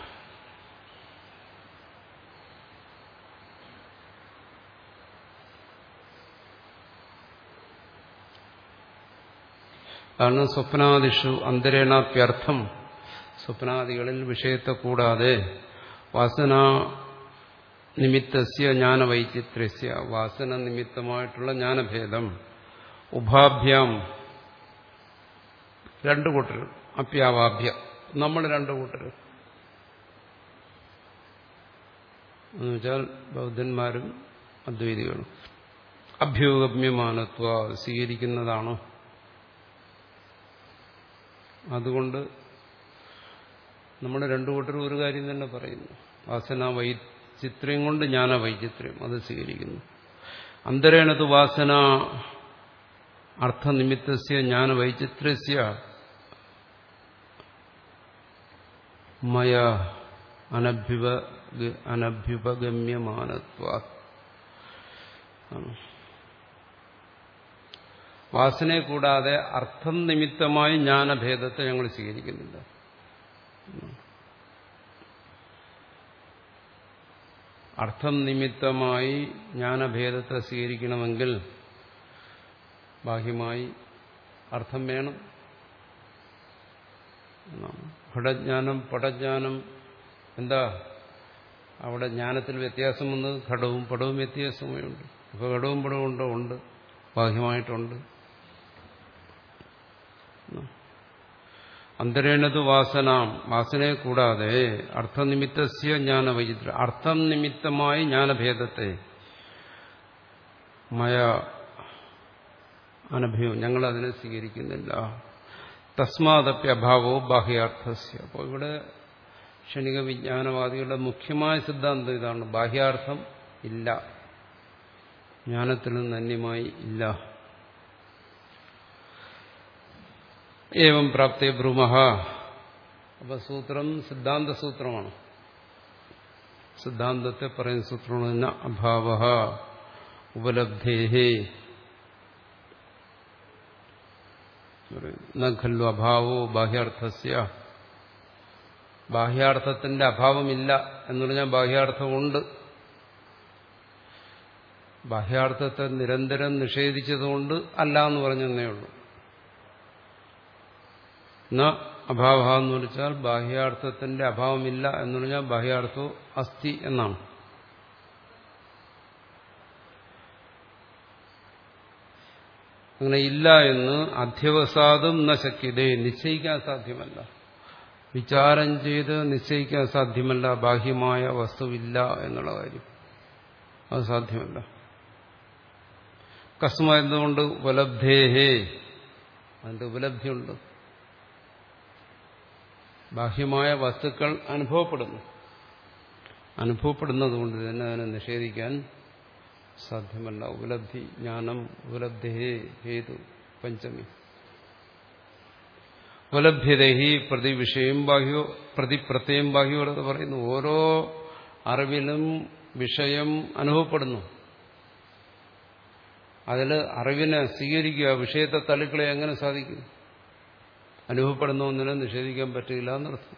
കാരണം സ്വപ്നാദിഷു അന്തരേണാപ്യർത്ഥം, സ്വപ്നാദികളിൽ വിഷയത്തെ കൂടാതെ വാസന നിമിത്തസ്യ ജ്ഞാനവൈചിത്രസ്യ, വാസന നിമിത്തമായിട്ടുള്ള ജ്ഞാനഭേദം ഉഭാഭ്യാം, രണ്ടു കൂട്ടർ, അപ്യാവാഭ്യ, നമ്മൾ രണ്ടു കൂട്ടർ എന്നുവെച്ചാൽ ബൗദ്ധന്മാരും അദ്വൈതികളും അഭ്യൂഗമ്യമാനത്വ സ്വീകരിക്കുന്നതാണോ? അതുകൊണ്ട് നമ്മൾ രണ്ടു കൂട്ടരും ഒരു കാര്യം തന്നെ പറയുന്നു. വാസന വൈചിത്ര്യം കൊണ്ട് ജ്ഞാന വൈചിത്ര്യം അത് സ്വീകരിക്കുന്നു. അന്തരേണത് വാസന അർത്ഥനിമിത്തസ്യ ജ്ഞാന വൈചിത്രസ്യ മയ അനഭ്യുപ അനഭ്യുപഗമ്യമാനത്വ. വാസനയെ കൂടാതെ അർത്ഥം നിമിത്തമായി ജ്ഞാനഭേദത്തെ ഞങ്ങൾ സ്വീകരിക്കുന്നില്ല. അർത്ഥം നിമിത്തമായി ജ്ഞാനഭേദത്തെ സ്വീകരിക്കണമെങ്കിൽ ബാഹ്യമായി അർത്ഥം വേണം. ഘടജ്ഞാനം പടജ്ഞാനം എന്താ അവിടെ ജ്ഞാനത്തിൽ വ്യത്യാസം വന്നത്? ഘടവും പടവും വ്യത്യാസമായുണ്ട്. അപ്പോൾ ഘടവും പടവും ഉണ്ടോ? ഉണ്ട്, ബാഹ്യമായിട്ടുണ്ട്. അന്തരേണത് വാസനാം വാസനയെ കൂടാതെ അർത്ഥനിമിത്തസ്യ ജ്ഞാനവൈചിത്രം അർത്ഥം നിമിത്തമായി ജ്ഞാനഭേദത്തെ മയ അനഭയം ഞങ്ങൾ അതിനെ സ്വീകരിക്കുന്നില്ല. തസ്മാദപ്യ അഭാവോ ബാഹ്യാർത്ഥസ്യ. അപ്പോൾ ഇവിടെ ക്ഷണിക വിജ്ഞാനവാദികളുടെ മുഖ്യമായ സിദ്ധാന്തം ഇതാണ്: ബാഹ്യാർത്ഥം ഇല്ല, ജ്ഞാനത്തിൽ നിന്ന് അന്യമായി ഇല്ല. ഏവം പ്രാപ്തേ ബ്രൂമഹ. അപ്പൊ സൂത്രം സിദ്ധാന്ത സൂത്രമാണ്. സിദ്ധാന്തത്തെ പറയുന്ന സൂത്രമാണ് അഭാവഃ ഉപലബ്ധേഹേ ന ഖല്ലു അഭാവോ ബാഹ്യാർത്ഥസ്യ. ബാഹ്യാർത്ഥത്തിന്റെ അഭാവമില്ല എന്ന് പറഞ്ഞാൽ ബാഹ്യാർത്ഥമുണ്ട്. ബാഹ്യാർത്ഥത്തെ നിരന്തരം നിഷേധിച്ചതുകൊണ്ട് അല്ല എന്ന് പറഞ്ഞതേ ഉള്ളൂ. ന അഭാവ എന്ന് വിളിച്ചാൽ ബാഹ്യാർത്ഥത്തിന്റെ അഭാവമില്ല എന്ന് പറഞ്ഞാൽ ബാഹ്യാർത്ഥോ അസ്ഥി എന്നാണ്. അങ്ങനെ ഇല്ല എന്ന് അധ്യവസാദം ന ശക്യതേ, നിശ്ചയിക്കാൻ സാധ്യമല്ല. വിചാരം ചെയ്ത് നിശ്ചയിക്കാൻ സാധ്യമല്ല ബാഹ്യമായ വസ്തുവില്ല എന്നുള്ള കാര്യം. അത് സാധ്യമല്ല. കസ്മായതുകൊണ്ട് ഉപലബ്ധേഹേ, അതിന്റെ ഉപലബ്ധിയുണ്ട്. ബാഹ്യമായ വസ്തുക്കൾ അനുഭവപ്പെടുന്നു. അനുഭവപ്പെടുന്നതുകൊണ്ട് തന്നെ അതിനെ നിഷേധിക്കാൻ സാധ്യമല്ല. ഉപലബ്ധി ജ്ഞാനം ഉപലബ്ധേ ഹേതു പഞ്ചമി. ഉപലഭ്യതഹി പ്രതിവിഷയം ബാഹ്യോ പ്രതിപ്രത്യയം ബാഹ്യോ എന്ന് പറയുന്നു. ഓരോ അറിവിലും വിഷയം അനുഭവപ്പെടുന്നു. അതിൽ അറിവിനെ സ്വീകരിക്കുക, വിഷയത്തെ തള്ളിക്കളെ എങ്ങനെ സാധിക്കും? അനുഭവപ്പെടുന്ന ഒന്നിനെ നിഷേധിക്കാൻ പറ്റില്ല എന്നർത്ഥം.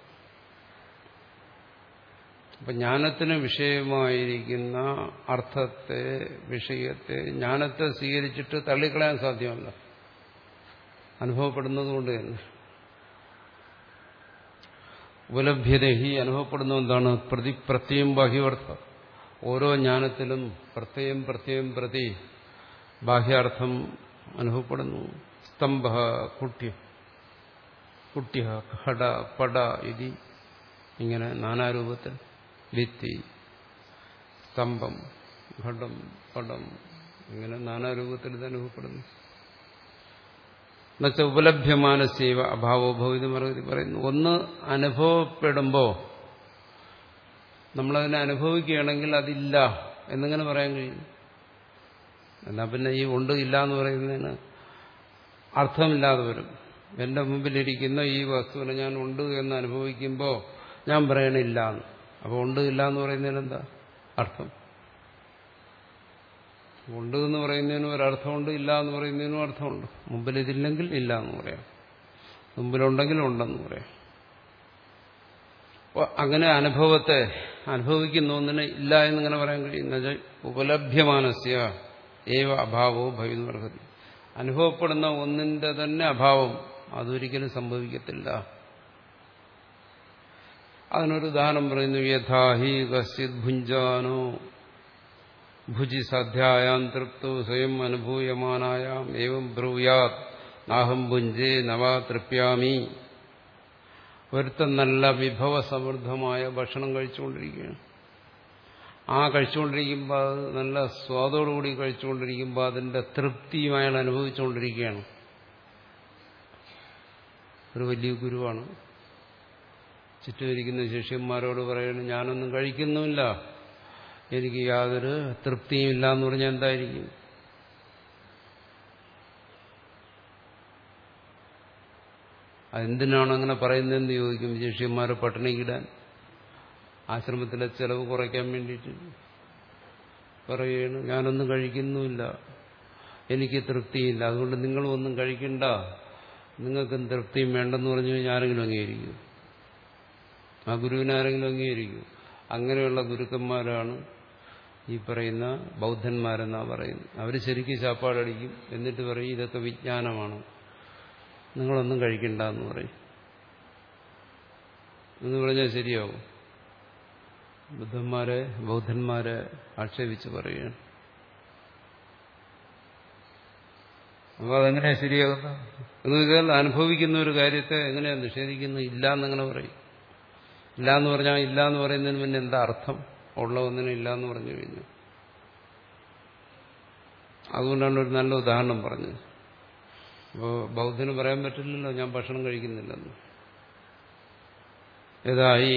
അപ്പൊ ജ്ഞാനത്തിന് വിഷയമായിരിക്കുന്ന അർത്ഥത്തെ, വിഷയത്തെ, ജ്ഞാനത്തെ സ്വീകരിച്ചിട്ട് തള്ളിക്കളയാൻ സാധ്യമല്ല, അനുഭവപ്പെടുന്നത് കൊണ്ട് തന്നെ. ഉപലഭ്യതഹി അനുഭവപ്പെടുന്ന എന്താണ്? പ്രതിപ്രത്യം ബാഹ്യാർത്ഥം. ഓരോ ജ്ഞാനത്തിലും പ്രത്യയം പ്രത്യയം പ്രതി ബാഹ്യാർത്ഥം അനുഭവപ്പെടുന്നു. സ്തംഭ കുട്ട്യ കുട്ട്യ ഘട പട ഇതി, ഇങ്ങനെ നാനാരൂപത്തിൽ. ഭിത്തി, സ്തംഭം, ഘടം, പടം, ഇങ്ങനെ നാനാരൂപത്തിൽ ഇത് അനുഭവപ്പെടുന്നു. എന്നുവെച്ചാൽ ഉപലഭ്യമാനസേവ അഭാവോഭവതി മറുപടി പറയുന്നു. ഒന്ന് അനുഭവപ്പെടുമ്പോൾ നമ്മളതിനെ അനുഭവിക്കുകയാണെങ്കിൽ അതില്ല എന്നിങ്ങനെ പറയാൻ കഴിയും. എന്നാൽ പിന്നെ ഈ ഉണ്ട് ഇല്ല എന്ന് പറയുന്നതിന് അർത്ഥമില്ലാതെ വരും. എന്റെ മുമ്പിലിരിക്കുന്ന ഈ വസ്തുവിനെ ഞാൻ ഉണ്ട് എന്ന് അനുഭവിക്കുമ്പോൾ ഞാൻ പറയണില്ല എന്ന്. അപ്പോൾ ഉണ്ട് ഇല്ല എന്ന് പറയുന്നതിന് എന്താ അർത്ഥം? ഉണ്ട് എന്ന് പറയുന്നതിനും ഒരർത്ഥമുണ്ട്, ഇല്ല എന്ന് പറയുന്നതിനും അർത്ഥമുണ്ട്. മുമ്പിൽ ഇതില്ലെങ്കിൽ ഇല്ല എന്ന് പറയാം, മുമ്പിലുണ്ടെങ്കിൽ ഉണ്ടെന്ന് പറയാം. അപ്പോൾ അങ്ങനെ അനുഭവത്തെ അനുഭവിക്കുന്ന ഒന്നിന് ഇല്ല എന്നിങ്ങനെ പറയാൻ കഴിയുന്നത് ഉപലഭ്യമാനസ്യ ഏവ അഭാവോ ഭവിതുമർഹതി. അനുഭവപ്പെടുന്ന ഒന്നിന്റെ തന്നെ അഭാവം അതൊരിക്കലും സംഭവിക്കത്തില്ല. അതിനൊരു ഉദാഹരണം പറയുന്നു. യഥാഹി കശ്ചിത് ഭുഞ്ചാനോ ഭുജി സാധ്യായാം തൃപ്തോ സ്വയം അനുഭൂയമാനായാം ഏവം ബ്രൂയാത് നാഹം ഭുഞ്ചേ നവാ തൃപ്യാമി. ഒരുത്തൻ നല്ല വിഭവസമൃദ്ധമായ ഭക്ഷണം കഴിച്ചുകൊണ്ടിരിക്കുകയാണ്. ആ കഴിച്ചുകൊണ്ടിരിക്കുമ്പോൾ അത് നല്ല സ്വാദോടുകൂടി കഴിച്ചുകൊണ്ടിരിക്കുമ്പോൾ അതിന്റെ തൃപ്തിയും അയാൾ അനുഭവിച്ചുകൊണ്ടിരിക്കുകയാണ്. ഒരു വലിയ ഗുരുവാണ്. ചുറ്റുമിരിക്കുന്ന ശിഷ്യന്മാരോട് പറയുന്നത്, ഞാനൊന്നും കഴിക്കുന്നുമില്ല, എനിക്ക് യാതൊരു തൃപ്തിയും ഇല്ല എന്ന് പറഞ്ഞാൽ എന്തായിരിക്കും? അതെന്തിനാണ് അങ്ങനെ പറയുന്നതെന്ന് ചോദിക്കും. ശിഷ്യന്മാരെ പട്ടിണിക്കിടാൻ, ആശ്രമത്തിലെ ചെലവ് കുറയ്ക്കാൻ വേണ്ടിയിട്ട് പറയുകയാണ്. ഞാനൊന്നും കഴിക്കുന്നുമില്ല, എനിക്ക് തൃപ്തിയില്ല, അതുകൊണ്ട് നിങ്ങളൊന്നും കഴിക്കണ്ട, നിങ്ങൾക്കും തൃപ്തിയും വേണ്ടെന്ന് പറഞ്ഞു കഴിഞ്ഞാൽ ആരെങ്കിലും അംഗീകരിക്കും? ആ ഗുരുവിനെ ആരെങ്കിലും അംഗീകരിക്കും? അങ്ങനെയുള്ള ഗുരുക്കന്മാരാണ് ഈ പറയുന്ന ബൗദ്ധന്മാരെന്നാ പറയുന്നത്. അവർ ശരിക്കും ചാപ്പാടടിക്കും, എന്നിട്ട് പറയും ഇതൊക്കെ വിജ്ഞാനമാണ്, നിങ്ങളൊന്നും കഴിക്കണ്ട എന്ന് പറയും. എന്ന് പറഞ്ഞാൽ ശരിയാവും? ബുദ്ധന്മാരെ ബൗദ്ധന്മാരെ ആക്ഷേപിച്ച് പറയുകയാണ്. അപ്പോൾ അതെങ്ങനെയാ ശരിയാകുന്നത്? എന്ന് വെച്ചാൽ അനുഭവിക്കുന്ന ഒരു കാര്യത്തെ എങ്ങനെയാണ് നിഷേധിക്കുന്നത്? ഇല്ല എന്നങ്ങനെ പറയും. ഇല്ല എന്ന് പറഞ്ഞാൽ ഇല്ല എന്ന് പറയുന്നതിന് പിന്നെ എന്താ അർത്ഥം? ഉള്ള ഒന്നിനും ഇല്ല എന്ന് പറഞ്ഞു കഴിഞ്ഞു. അതുകൊണ്ടാണ് ഒരു നല്ല ഉദാഹരണം പറഞ്ഞത്. അപ്പോൾ ബൗദ്ധന് പറയാൻ പറ്റില്ലല്ലോ ഞാൻ ഭക്ഷണം കഴിക്കുന്നില്ലെന്ന്. ഏതായി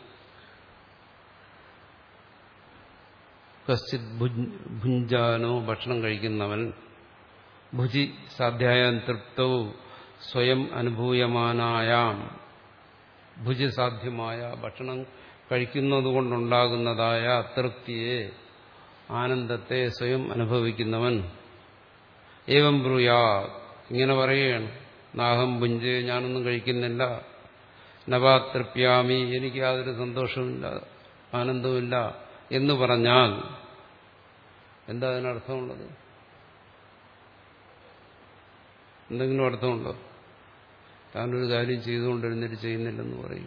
കശ്ചിത് ഭുഞ്ചാനോ, ഭക്ഷണം കഴിക്കുന്നവൻ, ഭുജി സാധ്യായാൻ തൃപ്തവും സ്വയം അനുഭൂയമാനായാം, ഭുജി സാധ്യമായ ഭക്ഷണം കഴിക്കുന്നതുകൊണ്ടുണ്ടാകുന്നതായ അതൃപ്തിയെ, ആനന്ദത്തെ സ്വയം അനുഭവിക്കുന്നവൻ, ഏവം ബ്രൂയാ, ഇങ്ങനെ പറയുകയാണ്, നാഹം ഭുഞ്ച്, ഞാനൊന്നും കഴിക്കുന്നില്ല, നവാ തൃപ്യാമി, എനിക്ക് യാതൊരു സന്തോഷവുമില്ല ആനന്ദവുമില്ല എന്ന് പറഞ്ഞാൽ എന്താ അതിനർത്ഥമുള്ളത്? എന്തെങ്കിലും അർത്ഥമുണ്ടോ? താനൊരു കാര്യം ചെയ്തുകൊണ്ടിരുന്നിട്ട് ചെയ്യുന്നില്ലെന്ന് പറയും.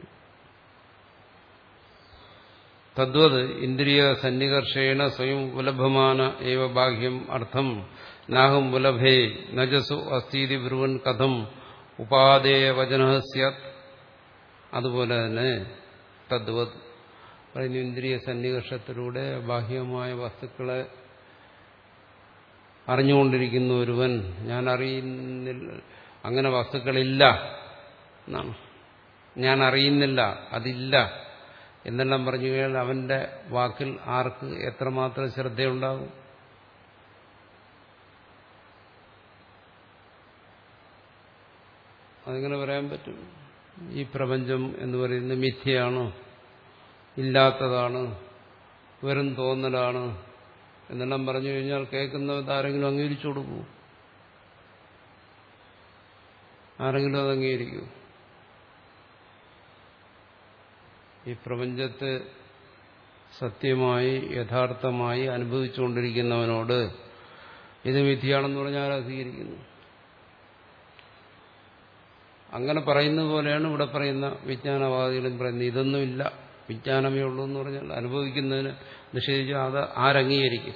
തദ്വത് ഇന്ദ്രിയ സന്നികർഷേണ സ്വയം ഉപലഭമാന ഏവ ബാഹ്യം അർത്ഥം നാഹം ഉപലഭേ നജസു അസ്ഥീതി ബ്രുവൻ കഥം ഉപാദേയ വചന സ്യാത്. അതുപോലെ തന്നെ തദ്വത് പറയുന്ന ഇന്ദ്രിയ സന്നികർഷത്തിലൂടെ ബാഹ്യമായ വസ്തുക്കളെ അറിഞ്ഞുകൊണ്ടിരിക്കുന്ന ഒരുവൻ, ഞാൻ അറിയുന്നില്ല, അങ്ങനെ വസ്തുക്കളില്ല എന്നാണ്, ഞാൻ അറിയുന്നില്ല, അതില്ല എന്നെല്ലാം പറഞ്ഞു കഴിഞ്ഞാൽ അവന്റെ വാക്കിൽ ആർക്ക് എത്രമാത്രം ശ്രദ്ധയുണ്ടാകും? അതെങ്ങനെ പറയാൻ പറ്റും? ഈ പ്രപഞ്ചം എന്ന് പറയുന്നത് മിഥ്യയാണ്, ഇല്ലാത്തതാണ്, വെറും തോന്നലാണ് എന്നെല്ലാം പറഞ്ഞു കഴിഞ്ഞാൽ കേൾക്കുന്നവർ ആരെങ്കിലും അംഗീകരിച്ചു കൊടുക്കൂ? ആരെങ്കിലും അത് അംഗീകരിക്കൂ? ഈ പ്രപഞ്ചത്തെ സത്യമായി യഥാർത്ഥമായി അനുഭവിച്ചുകൊണ്ടിരിക്കുന്നവനോട് ഇത് മിഥ്യയാണെന്ന് പറഞ്ഞാൽ ആരാ സ്വീകരിക്കുന്നു? അങ്ങനെ പറയുന്നത് പോലെയാണ് ഇവിടെ പറയുന്ന വിജ്ഞാനവാദികളും പറയുന്നത്, ഇതൊന്നുമില്ല, വിജ്ഞാനമേ ഉള്ളൂ എന്ന് പറഞ്ഞാൽ അനുഭവിക്കുന്നതിന് നിഷേധിച്ചാൽ അത് ആരംഗീകരിക്കും?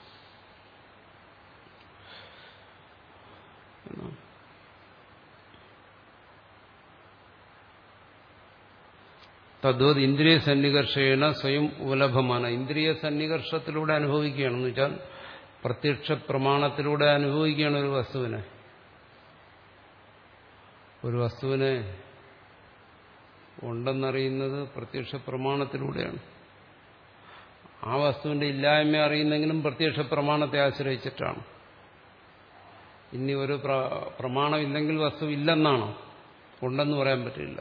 തദ്വത് ഇന്ദ്രിയ സന്നികർഷേണ സ്വയം ഉപലഭമാണ്, ഇന്ദ്രിയ സന്നികർഷത്തിലൂടെ അനുഭവിക്കുകയാണെന്ന് വെച്ചാൽ പ്രത്യക്ഷ പ്രമാണത്തിലൂടെ അനുഭവിക്കുകയാണ് ഒരു വസ്തുവിനെ. ഒരു വസ്തുവിനെ ഉണ്ടെന്നറിയുന്നത് പ്രത്യക്ഷ പ്രമാണത്തിലൂടെയാണ്. ആ വസ്തുവിന്റെ ഇല്ലായ്മ അറിയുന്നെങ്കിലും പ്രത്യക്ഷ പ്രമാണത്തെ ആശ്രയിച്ചിട്ടാണ്. ഇനി ഒരു പ്രമാണം ഇല്ലെങ്കിൽ വസ്തു ഇല്ലെന്നാണോ? ഉണ്ടെന്ന് പറയാൻ പറ്റില്ല.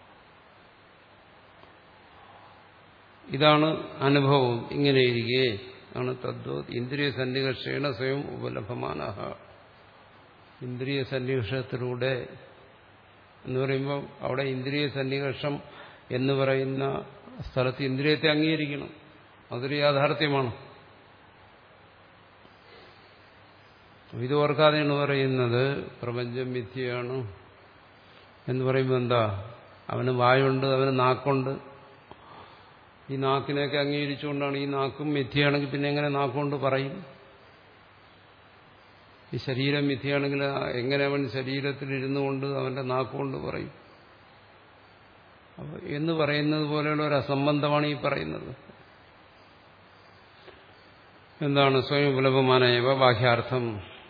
ഇതാണ് അനുഭവം. ഇങ്ങനെയിരിക്കെ ആണ് തദ്വത് ഇന്ദ്രിയ സന്നികർഷേണ സ്വയം ഉപലഭമാന. ഇന്ദ്രിയ സന്നികർഷത്തിലൂടെ എന്ന് പറയുമ്പോൾ അവിടെ ഇന്ദ്രിയ സന്നികർഷം എന്ന് പറയുന്ന സ്ഥലത്ത് ഇന്ദ്രിയത്തെ അംഗീകരിക്കണം, അതൊരു യാഥാർത്ഥ്യമാണ്. ഇത് ഓർക്കാതെയാണ് പറയുന്നത് പ്രപഞ്ചം മിഥ്യയാണ് എന്ന് പറയുമ്പോൾ എന്താ, അവന് വായുണ്ട്, അവന് നാക്കുണ്ട്. ഈ നാക്കിനെയൊക്കെ അംഗീകരിച്ചുകൊണ്ടാണ്, ഈ നാക്കും മിഥ്യയാണെങ്കിൽ പിന്നെ എങ്ങനെ നാക്കുകൊണ്ട് പറയും? ഈ ശരീരം മിഥ്യയാണെങ്കിൽ എങ്ങനെ അവൻ ശരീരത്തിലിരുന്നു കൊണ്ട് അവന്റെ നാക്കുകൊണ്ട് പറയും? എന്ന് പറയുന്നത് പോലെയുള്ള ഒരു അസംബന്ധമാണ് ഈ പറയുന്നത്. എന്താണ്? സ്വയം ഉപലഭമാനയവ ബാഹ്യാർത്ഥം.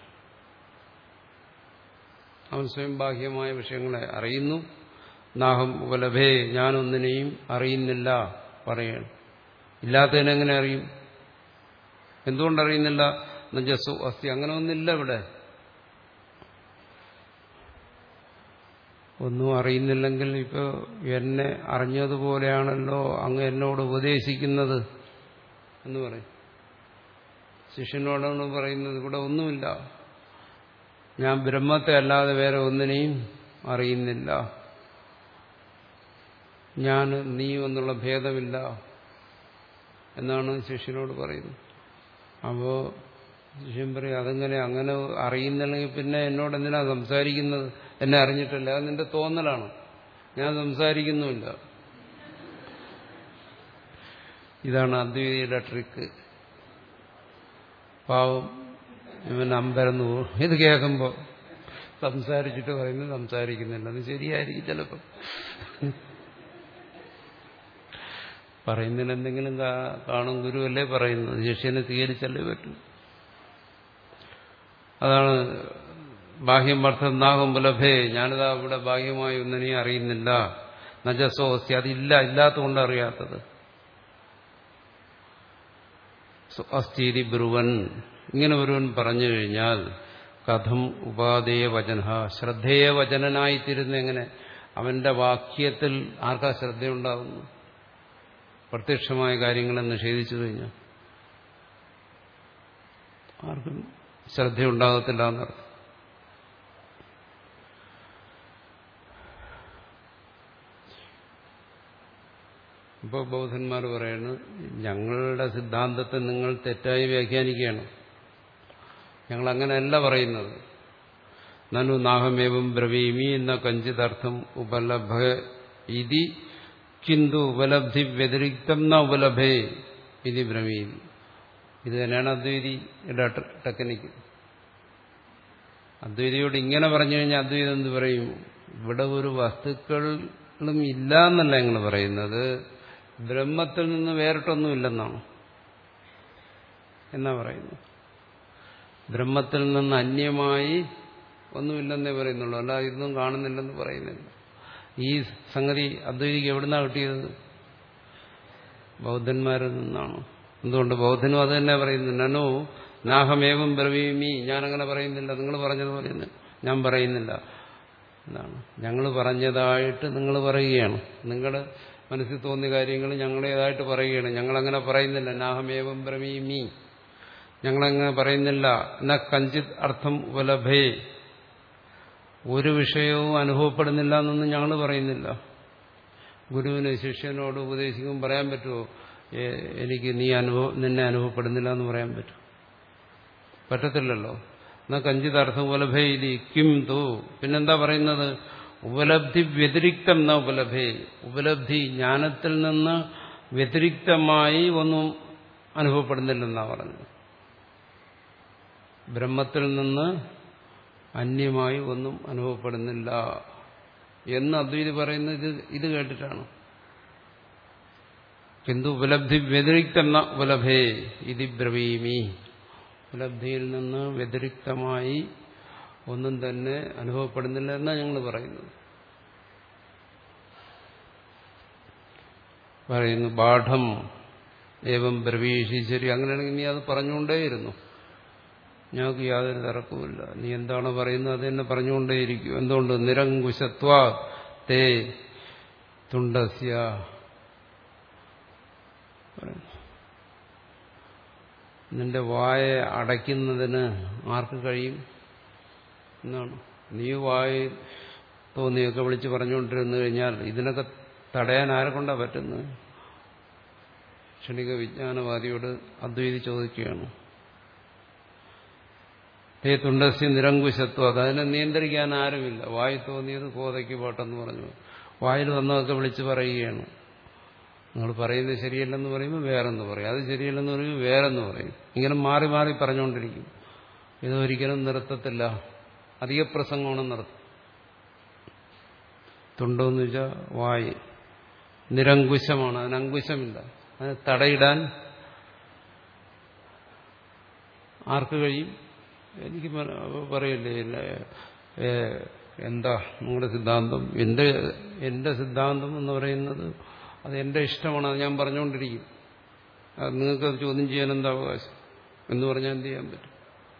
അവൻ സ്വയം ബാഹ്യമായ വിഷയങ്ങളെ അറിയുന്നു. നാഹം ഉപലഭേ, ഞാനൊന്നിനെയും അറിയുന്നില്ല പറയണം. ഇല്ലാത്തതിനെങ്ങനെ അറിയും? എന്തുകൊണ്ടറിയുന്നില്ല? നജസ്സു അസ്ഥി, അങ്ങനെ ഒന്നില്ല ഇവിടെ. ഒന്നും അറിയുന്നില്ലെങ്കിൽ ഇപ്പോൾ എന്നെ അറിഞ്ഞതുപോലെയാണല്ലോ അങ്ങ് എന്നോട് ഉപദേശിക്കുന്നത് എന്ന് പറയും. ശിഷ്യനോടാണ് പറയുന്നത് ഇവിടെ ഒന്നുമില്ല, ഞാൻ ബ്രഹ്മത്തെ അല്ലാതെ വേറെ ഒന്നിനെയും അറിയുന്നില്ല, ഞാൻ നീ എന്നുള്ള ഭേദമില്ല എന്നാണ് ശിഷ്യനോട് പറയുന്നത്. അപ്പോ ശിഷ്യൻ പറയും, അതെങ്ങനെ അങ്ങനെ അറിയുന്നില്ലെങ്കിൽ പിന്നെ എന്നോട് എന്തിനാ സംസാരിക്കുന്നത്? എന്നെ അറിഞ്ഞിട്ടില്ല, അത് നിന്റെ തോന്നലാണ്, ഞാൻ സംസാരിക്കുന്നുമില്ല. ഇതാണ് അദ്വൈതിയുടെ ട്രിക്ക്. പാവം ഇവൻ അമ്പരന്ന് പോകും. ഇത് കേൾക്കുമ്പോൾ സംസാരിച്ചിട്ട് പറയുന്നത് സംസാരിക്കുന്നില്ല. അത് ശരിയായിരിക്കും ചിലപ്പോൾ. പറയുന്നതിന് എന്തെങ്കിലും കാണും. ഗുരുവല്ലേ പറയുന്നത്, ശിഷ്യനെ സ്വീകരിച്ചല്ലേ പറ്റും. അതാണ് ബാഹ്യം അർത്ഥം നാഹം പുലഭേ, ഞാനിതാ ഇവിടെ ബാഹ്യമായി ഒന്നിനെയും അറിയുന്നില്ല. നജസോസ്തി, അതില്ല, ഇല്ലാത്തതുകൊണ്ട് അറിയാത്തത്. അസ്ഥീതി ബ്രുവൻ, ഇങ്ങനെ ഒരുവൻ പറഞ്ഞു കഴിഞ്ഞാൽ കഥം ഉപാദേയ വചന, ശ്രദ്ധേയ വചനനായിത്തീരുന്ന എങ്ങനെ? അവന്റെ വാക്യത്തിൽ ആർക്കാ ശ്രദ്ധയുണ്ടാകുന്നു? പ്രത്യക്ഷമായ കാര്യങ്ങളെ നിഷേധിച്ചു കഴിഞ്ഞാൽ ആർക്കും ശ്രദ്ധയുണ്ടാകത്തില്ല എന്നർത്ഥം. ഇപ്പോൾ ബൗദ്ധന്മാർ പറയുന്നു, ഞങ്ങളുടെ സിദ്ധാന്തത്തെ നിങ്ങൾ തെറ്റായി വ്യാഖ്യാനിക്കുകയാണ്, ഞങ്ങൾ അങ്ങനെയല്ല പറയുന്നത്. നനു നാഹമേവം ബ്രവീമി എന്ന കഞ്ചിതർത്ഥം ഉപലഭ ഇതി കിന്തു ഉപലബ്ധി വ്യതിരിക്തം ന ഉപലഭേ ഇതി ബ്രവീമി. ഇത് തന്നെയാണ് അദ്വൈതിയുടെ ടെക്നിക്ക്. അദ്വൈതിയോട് ഇങ്ങനെ പറഞ്ഞു കഴിഞ്ഞാൽ അദ്വൈതം എന്ത് പറയും? ഇവിടെ ഒരു വസ്തുക്കളും ഇല്ല എന്നല്ല ഞങ്ങൾ പറയുന്നത്, ബ്രഹ്മത്തിൽ നിന്ന് വേറിട്ടൊന്നുമില്ലെന്നാണ് എന്നാ പറയുന്നു. ബ്രഹ്മത്തിൽ നിന്ന് അന്യമായി ഒന്നുമില്ലെന്നേ പറയുന്നുള്ളൂ, അല്ലാതെ ഇതൊന്നും കാണുന്നില്ലെന്ന് പറയുന്നില്ല. ഈ സംഗതി അദ്വൈതിക്ക് എവിടുന്നാണ് കിട്ടിയത്? ബൗദ്ധന്മാരിൽ നിന്നാണ്. എന്തുകൊണ്ട്? ബൗദ്ധനും അത് തന്നെ പറയുന്നു. നനു നാഹമേവം ബ്രവീമി, ഞാനങ്ങനെ പറയുന്നില്ല, നിങ്ങൾ പറഞ്ഞത് പറയുന്നു, ഞാൻ പറയുന്നില്ല എന്നാണ്. ഞങ്ങൾ പറഞ്ഞതായിട്ട് നിങ്ങൾ പറയുകയാണ്, നിങ്ങളുടെ മനസ്സിൽ തോന്നിയ കാര്യങ്ങൾ ഞങ്ങളേതായിട്ട് പറയുകയാണ്. ഞങ്ങളങ്ങനെ പറയുന്നില്ല. നാഹമേവം ബ്രവീമി, ഞങ്ങളങ്ങനെ പറയുന്നില്ല. എന്നാ കഞ്ചിത് അർത്ഥം ഉപലഭേ, ഒരു വിഷയവും അനുഭവപ്പെടുന്നില്ല എന്നൊന്നും ഞങ്ങൾ പറയുന്നില്ല. ഗുരുവിന് ശിഷ്യനോട് ഉപദേശിക്കുമ്പോൾ പറയാൻ പറ്റുമോ എനിക്ക് നീ അനുഭവം നിന്നെ അനുഭവപ്പെടുന്നില്ല എന്ന് പറയാൻ പറ്റും? പറ്റത്തില്ലല്ലോ. എന്നാ കഞ്ചിത് അർത്ഥം ഉപലഭേ ഇതി കിം തോ, പിന്നെന്താ പറയുന്നത്? ഉപലബ്ധി വ്യതിരിക്തം ന ഉപലഭേ, ഉപലബ്ധി ജ്ഞാനത്തിൽ നിന്ന് വ്യതിരിക്തമായി ഒന്നും അനുഭവപ്പെടുന്നില്ലെന്നാ പറഞ്ഞത്. ബ്രഹ്മത്തിൽ നിന്ന് അന്യമായി ഒന്നും അനുഭവപ്പെടുന്നില്ല എന്ന് അദ്വൈതി പറയുന്നത് ഇത് ഇത് കേട്ടിട്ടാണ്. കിന്തു ഉപലബ്ധി വ്യതിരിക്തം ന ഉപലഭേ ഇതി ബ്രവീമി, ഉപലബ്ധിയിൽ നിന്ന് വ്യതിരിക്തമായി ഒന്നും തന്നെ അനുഭവപ്പെടുന്നില്ല എന്നാണ് ഞങ്ങൾ പറയുന്നത്. പറയുന്നു ബാഠം ഏവം ബ്രവീഷി, ശരി അങ്ങനെയാണെങ്കിൽ നീ അത് പറഞ്ഞുകൊണ്ടേയിരുന്നു, ഞങ്ങൾക്ക് യാതൊരു തർക്കവുമില്ല. നീ എന്താണോ പറയുന്നത് അത് തന്നെ പറഞ്ഞുകൊണ്ടേയിരിക്കും. എന്തുകൊണ്ട്? നിരങ്കുശത്വാ തേ തുണ്ടസ്യ, നിന്റെ വായ അടയ്ക്കുന്നതിന് ആർക്ക് കഴിയും എന്നാണ്. നീ വായ തോന്നിയൊക്കെ വിളിച്ച് പറഞ്ഞുകൊണ്ടിരുന്നു കഴിഞ്ഞാൽ ഇതിനൊക്കെ തടയാൻ ആരെ കൊണ്ടാ പറ്റുന്നത്? ക്ഷണിക വിജ്ഞാനവാദിയോട് അദ്വൈതി ചോദിക്കുകയാണ്. തേ തുണ്ടസ്യ നിരങ്കുശത്വം, അതിനെ നിയന്ത്രിക്കാൻ ആരുമില്ല. വായി തോന്നിയത് കോതയ്ക്ക് പാട്ടെന്ന് പറഞ്ഞു, വായിൽ വന്നതൊക്കെ വിളിച്ച് പറയുകയാണ്. നിങ്ങൾ പറയുന്നത് ശരിയല്ലെന്ന് പറയുമ്പോൾ വേറെന്ന് പറയും, അത് ശരിയല്ലെന്ന് പറയുമ്പോൾ വേറെന്ന് പറയും. ഇങ്ങനെ മാറി മാറി പറഞ്ഞുകൊണ്ടിരിക്കും. ഇതൊരിക്കലും നിർത്തത്തില്ല, അധിക പ്രസംഗമാണ് നിർത്തും. തുണ്ടെന്ന് വെച്ചാൽ വായി നിരങ്കുശമാണ്, അതിന് അങ്കുശമില്ല. അതിന് തടയിടാൻ ആർക്ക് കഴിയും? എനിക്ക് പറയില്ലേ എന്താ നിങ്ങളുടെ സിദ്ധാന്തം? എന്റെ എന്റെ സിദ്ധാന്തം എന്ന് പറയുന്നത് അത് എന്റെ ഇഷ്ടമാണ്, അത് ഞാൻ പറഞ്ഞുകൊണ്ടിരിക്കും. അത് നിങ്ങൾക്കത് ചോദ്യം ചെയ്യാൻ എന്താ അവകാശം എന്ന് പറഞ്ഞാൽ എന്ത് ചെയ്യാൻ പറ്റും?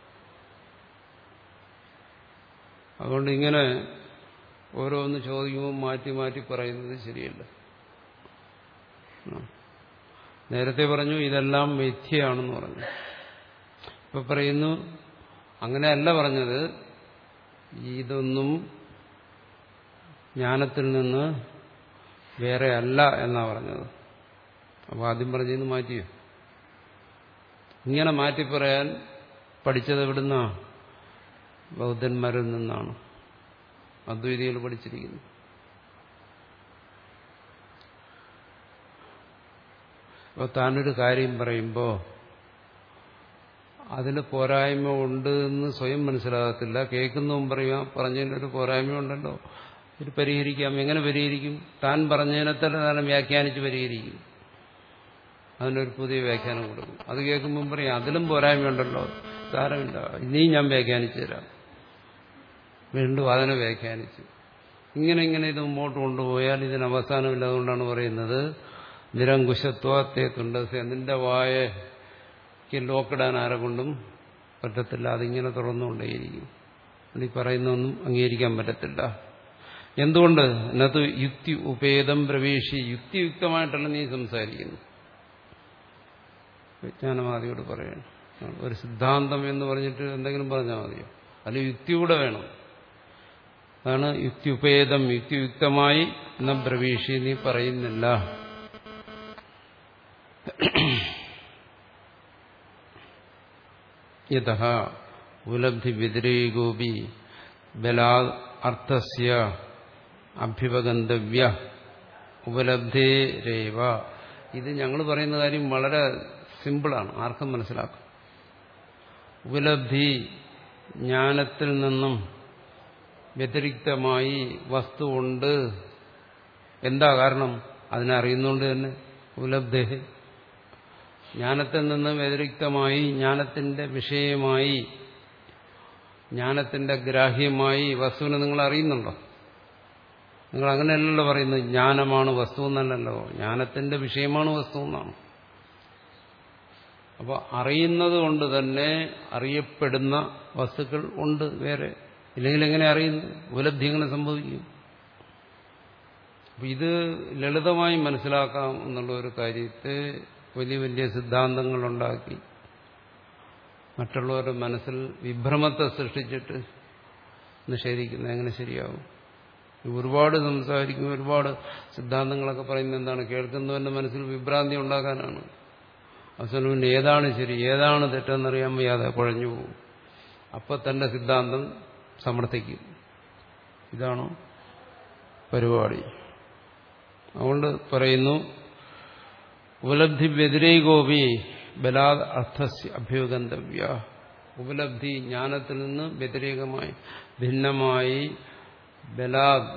അതുകൊണ്ട് ഇങ്ങനെ ഓരോന്ന് ചോദിക്കുമ്പോൾ മാറ്റി മാറ്റി പറയുന്നത് ശരിയല്ല. നേരത്തെ പറഞ്ഞു ഇതെല്ലാം മിഥ്യയാണെന്ന് പറഞ്ഞു. ഇപ്പൊ പറയുന്നു അങ്ങനെയല്ല പറഞ്ഞത്, ഇതൊന്നും ജ്ഞാനത്തിൽ നിന്ന് വേറെ അല്ല എന്നാ പറഞ്ഞത്. അപ്പോൾ ആദ്യം പറഞ്ഞതിന് മാറ്റിയോ? ഇങ്ങനെ മാറ്റി പറയാൻ പഠിച്ചത് എവിടുന്നാ? ബൗദ്ധന്മാരിൽ നിന്നാണ്, അദ്വൈതികൾ പഠിച്ചിരിക്കുന്നു. അപ്പോൾ താനൊരു കാര്യം പറയുമ്പോൾ അതിൽ പോരായ്മ ഉണ്ട് എന്ന് സ്വയം മനസ്സിലാകത്തില്ല. കേൾക്കുന്നതും പറയുക പറഞ്ഞതിനൊരു പോരായ്മ ഉണ്ടല്ലോ, ഇത് പരിഹരിക്കാം. എങ്ങനെ പരിഹരിക്കും? താൻ പറഞ്ഞതിനെ തന്നെ താൻ വ്യാഖ്യാനിച്ച് പരിഹരിക്കും. അതിനൊരു പുതിയ വ്യാഖ്യാനം കൊടുക്കും. അത് കേൾക്കുമ്പം പറയും അതിലും പോരായ്മയുണ്ടല്ലോ, സാരമില്ല, ഇനിയും ഞാൻ വ്യാഖ്യാനിച്ചു തരാം. വീണ്ടും അതിനെ വ്യാഖ്യാനിച്ചു. ഇങ്ങനെ ഇങ്ങനെ ഇത് മുമ്പോട്ട് കൊണ്ടുപോയാൽ ഇതിന് അവസാനമില്ല. അതുകൊണ്ടാണ് പറയുന്നത് നിരങ്കുശത്വത്തെ തുണ്ടസ്, നിന്റെ വായയ്ക്ക് ലോക്കിടാൻ ആരെ കൊണ്ടും പറ്റത്തില്ല. അതിങ്ങനെ തുറന്നുകൊണ്ടേയിരിക്കും. ഈ പറയുന്നൊന്നും അംഗീകരിക്കാൻ പറ്റത്തില്ല. എന്തുകൊണ്ട്? എന്നത് യുക്തി ഉപേദം പ്രവേശി, യുക്തിയുക്തമായിട്ടല്ല നീ സംസാരിക്കുന്നു. വിജ്ഞാനവാദിയോട് പറയണം, ഒരു സിദ്ധാന്തം എന്ന് പറഞ്ഞിട്ട് എന്തെങ്കിലും പറഞ്ഞാൽ മതിയോ? അതിൽ യുക്തി കൂടെ വേണം. അതാണ് യുക്തിയുപേദം, യുക്തിയുക്തമായി എന്ന പ്രവേശി നീ പറയുന്നില്ല. യതഃ ഉപലബ്ധി വ്യതിരേകോപി ബലാദ് അർത്ഥസ്യ അഭ്യുപഗന്തവ്യ ഉപലബ്ധേരേവ. ഇത് ഞങ്ങൾ പറയുന്ന കാര്യം വളരെ സിമ്പിളാണ്, ആർക്കും മനസ്സിലാക്കും. ഉപലബ്ധി ജ്ഞാനത്തിൽ നിന്നും വ്യതിരിക്തമായി വസ്തു ഉണ്ട്. എന്താ കാരണം? അതിനെ അറിയുന്നതുകൊണ്ട് തന്നെ. ഉപലബ്ധേ, ജ്ഞാനത്തിൽ നിന്ന് വ്യതിരിക്തമായി ജ്ഞാനത്തിന്റെ വിഷയമായി ജ്ഞാനത്തിന്റെ ഗ്രാഹ്യമായി വസ്തുവിനെ നിങ്ങൾ അറിയുന്നുണ്ടോ? നിങ്ങൾ അങ്ങനെയല്ലല്ലോ പറയുന്നത് ജ്ഞാനമാണ് വസ്തു എന്നല്ലല്ലോ, ജ്ഞാനത്തിന്റെ വിഷയമാണ് വസ്തു എന്നാണ്. അപ്പോൾ അറിയുന്നത് കൊണ്ട് തന്നെ അറിയപ്പെടുന്ന വസ്തുക്കൾ ഉണ്ട് വേറെ. ഇല്ലെങ്കിൽ എങ്ങനെ അറിയുന്നു? ഉപലബ്ധി എങ്ങനെ സംഭവിക്കും? അപ്പം ഇത് ലളിതമായി മനസ്സിലാക്കാം എന്നുള്ള ഒരു കാര്യത്തെ വലിയ വലിയ സിദ്ധാന്തങ്ങളുണ്ടാക്കി മറ്റുള്ളവരുടെ മനസ്സിൽ വിഭ്രമത്തെ സൃഷ്ടിച്ചിട്ട് നിഷേധിക്കുന്നത് എങ്ങനെ ശരിയാവും? ഒരുപാട് സംസാരിക്കും, ഒരുപാട് സിദ്ധാന്തങ്ങളൊക്കെ പറയുന്നത് എന്താണ്? കേൾക്കുന്നവന്റെ മനസ്സിൽ വിഭ്രാന്തി ഉണ്ടാക്കാനാണ്. അവസാനം ഏതാണ് ശരി ഏതാണ് തെറ്റെന്നറിയാൻ വയ്യാതെ കുഴഞ്ഞു പോകും. അപ്പം തന്റെ സിദ്ധാന്തം സമർത്ഥിക്കും. ഇതാണോ പരിപാടി? അതുകൊണ്ട് പറയുന്നു ഉപലബ്ധി വ്യതിരേകോപി ബലാദ് അർത്ഥസ്യ അഭ്യുഗന്തവ്യ. ഉപലബ്ധി ജ്ഞാനത്തിൽ നിന്ന് വ്യതിരേകമായി ഭിന്നമായി ബലാദ്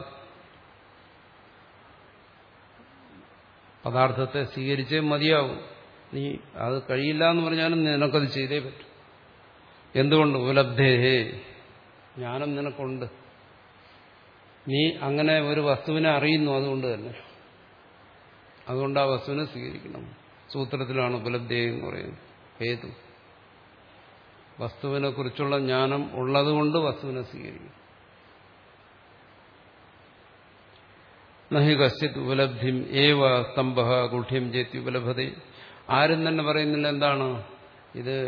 പദാർത്ഥത്തെ സ്വീകരിച്ചേ മതിയാവും. നീ അത് കഴിയില്ല എന്ന് പറഞ്ഞാലും നിനക്കത് ചെയ്തേ പറ്റും. എന്തുകൊണ്ട്? ഉപലബ്ധേഹേ, ജ്ഞാനം നിനക്കുണ്ട്. നീ അങ്ങനെ ഒരു വസ്തുവിനെ അറിയുന്നു, അതുകൊണ്ട് തന്നെ. അതുകൊണ്ട് ആ വസ്തുവിനെ സ്വീകരിക്കണം. സൂത്രത്തിലാണ് ഉപലബ്ധി എന്ന് പറയുന്നത്. ഹേതു വസ്തുവിനെ കുറിച്ചുള്ള ജ്ഞാനം ഉള്ളതുകൊണ്ട് വസ്തുവിനെ സ്വീകരിക്കും. നഹി കശ്ചിത് ഉപലബ്ധിം ഏവ സ്തംഭ ഗുഢ്യം ചേത്തി ഉപലഭതേ. ആരും തന്നെ പറയുന്നില്ല എന്താണ് ഇത്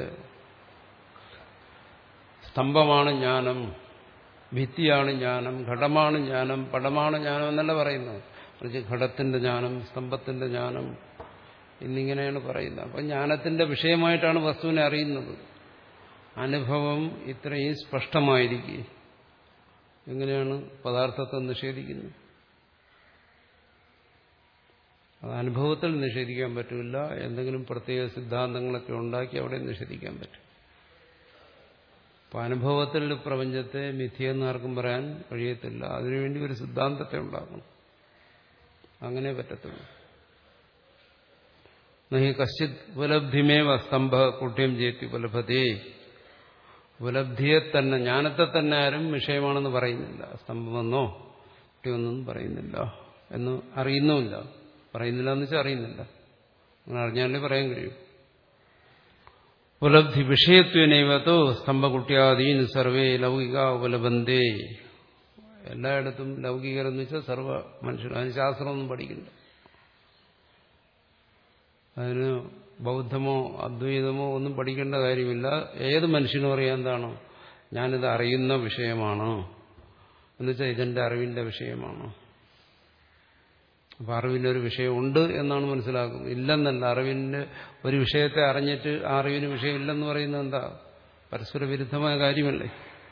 സ്തംഭമാണ് ജ്ഞാനം, ഭിത്തിയാണ് ജ്ഞാനം, ഘടമാണ് ജ്ഞാനം, പടമാണ് ജ്ഞാനം എന്നല്ല പറയുന്നത്. മറിച്ച് ഘടത്തിന്റെ ജ്ഞാനം, സ്തംഭത്തിന്റെ ജ്ഞാനം എന്നിങ്ങനെയാണ് പറയുന്നത്. അപ്പം ജ്ഞാനത്തിന്റെ വിഷയമായിട്ടാണ് വസ്തുവിനെ അറിയുന്നത്. അനുഭവം ഇത്രയും സ്പഷ്ടമായിരിക്കെ എങ്ങനെയാണ് പദാർത്ഥത്തെ നിഷേധിക്കുന്നത്? അത് അനുഭവത്തിൽ നിഷേധിക്കാൻ പറ്റില്ല. എന്തെങ്കിലും പ്രത്യേക സിദ്ധാന്തങ്ങളൊക്കെ ഉണ്ടാക്കി അവിടെ നിഷേധിക്കാൻ പറ്റും. അപ്പം അനുഭവത്തിൽ പ്രപഞ്ചത്തെ മിഥ്യയെന്ന് ആർക്കും പറയാൻ കഴിയത്തില്ല. അതിനുവേണ്ടി ഒരു സിദ്ധാന്തത്തെ ഉണ്ടാക്കണം. അങ്ങനെ പറ്റത്തുള്ളൂ. നഹി കശ്ചിത് ഉപലബ്ധിമേവ സ്തംഭ കുട്ട്യം ചേത്തി ഉപലഭതേ. ഉപലബ്ധിയെ തന്നെ, ജ്ഞാനത്തെ തന്നെ ആരും വിഷയമാണെന്ന് പറയുന്നില്ല. സ്തംഭമെന്നോ കുട്ടിയൊന്നും പറയുന്നില്ല എന്ന് അറിയുന്നുമില്ല. പറയുന്നില്ല എന്ന് വെച്ചാൽ അറിയുന്നില്ല. അങ്ങനെ അറിഞ്ഞാലേ പറയാൻ കഴിയും. ഉപലബ്ധി വിഷയത്വനേവതോ സ്തംഭകുട്ട്യാദീൻ സർവേ ലൗകിക ഉപലബന്ധേ. എല്ലായിടത്തും ലൗകികരെന്ന് വെച്ചാൽ സർവ്വ മനുഷ്യർ. അതിന് ശാസ്ത്രമൊന്നും പഠിക്കില്ല. അതിന് ബൗദ്ധമോ അദ്വൈതമോ ഒന്നും പഠിക്കേണ്ട കാര്യമില്ല. ഏത് മനുഷ്യനും അറിയാൻ എന്താണോ ഞാനിത് അറിയുന്ന വിഷയമാണ്, എന്നുവെച്ചാൽ ഇതെന്റെ അറിവിന്റെ വിഷയമാണ്. അപ്പൊ അറിവിനൊരു വിഷയമുണ്ട് എന്നാണ് മനസ്സിലാക്കുന്നത്. ഇല്ലെന്നല്ല, അറിവിന്റെ ഒരു വിഷയത്തെ അറിഞ്ഞിട്ട് ആ അറിവിന് വിഷയമില്ലെന്ന് പറയുന്നത് എന്താ? പരസ്പര വിരുദ്ധമായ കാര്യമല്ലേ?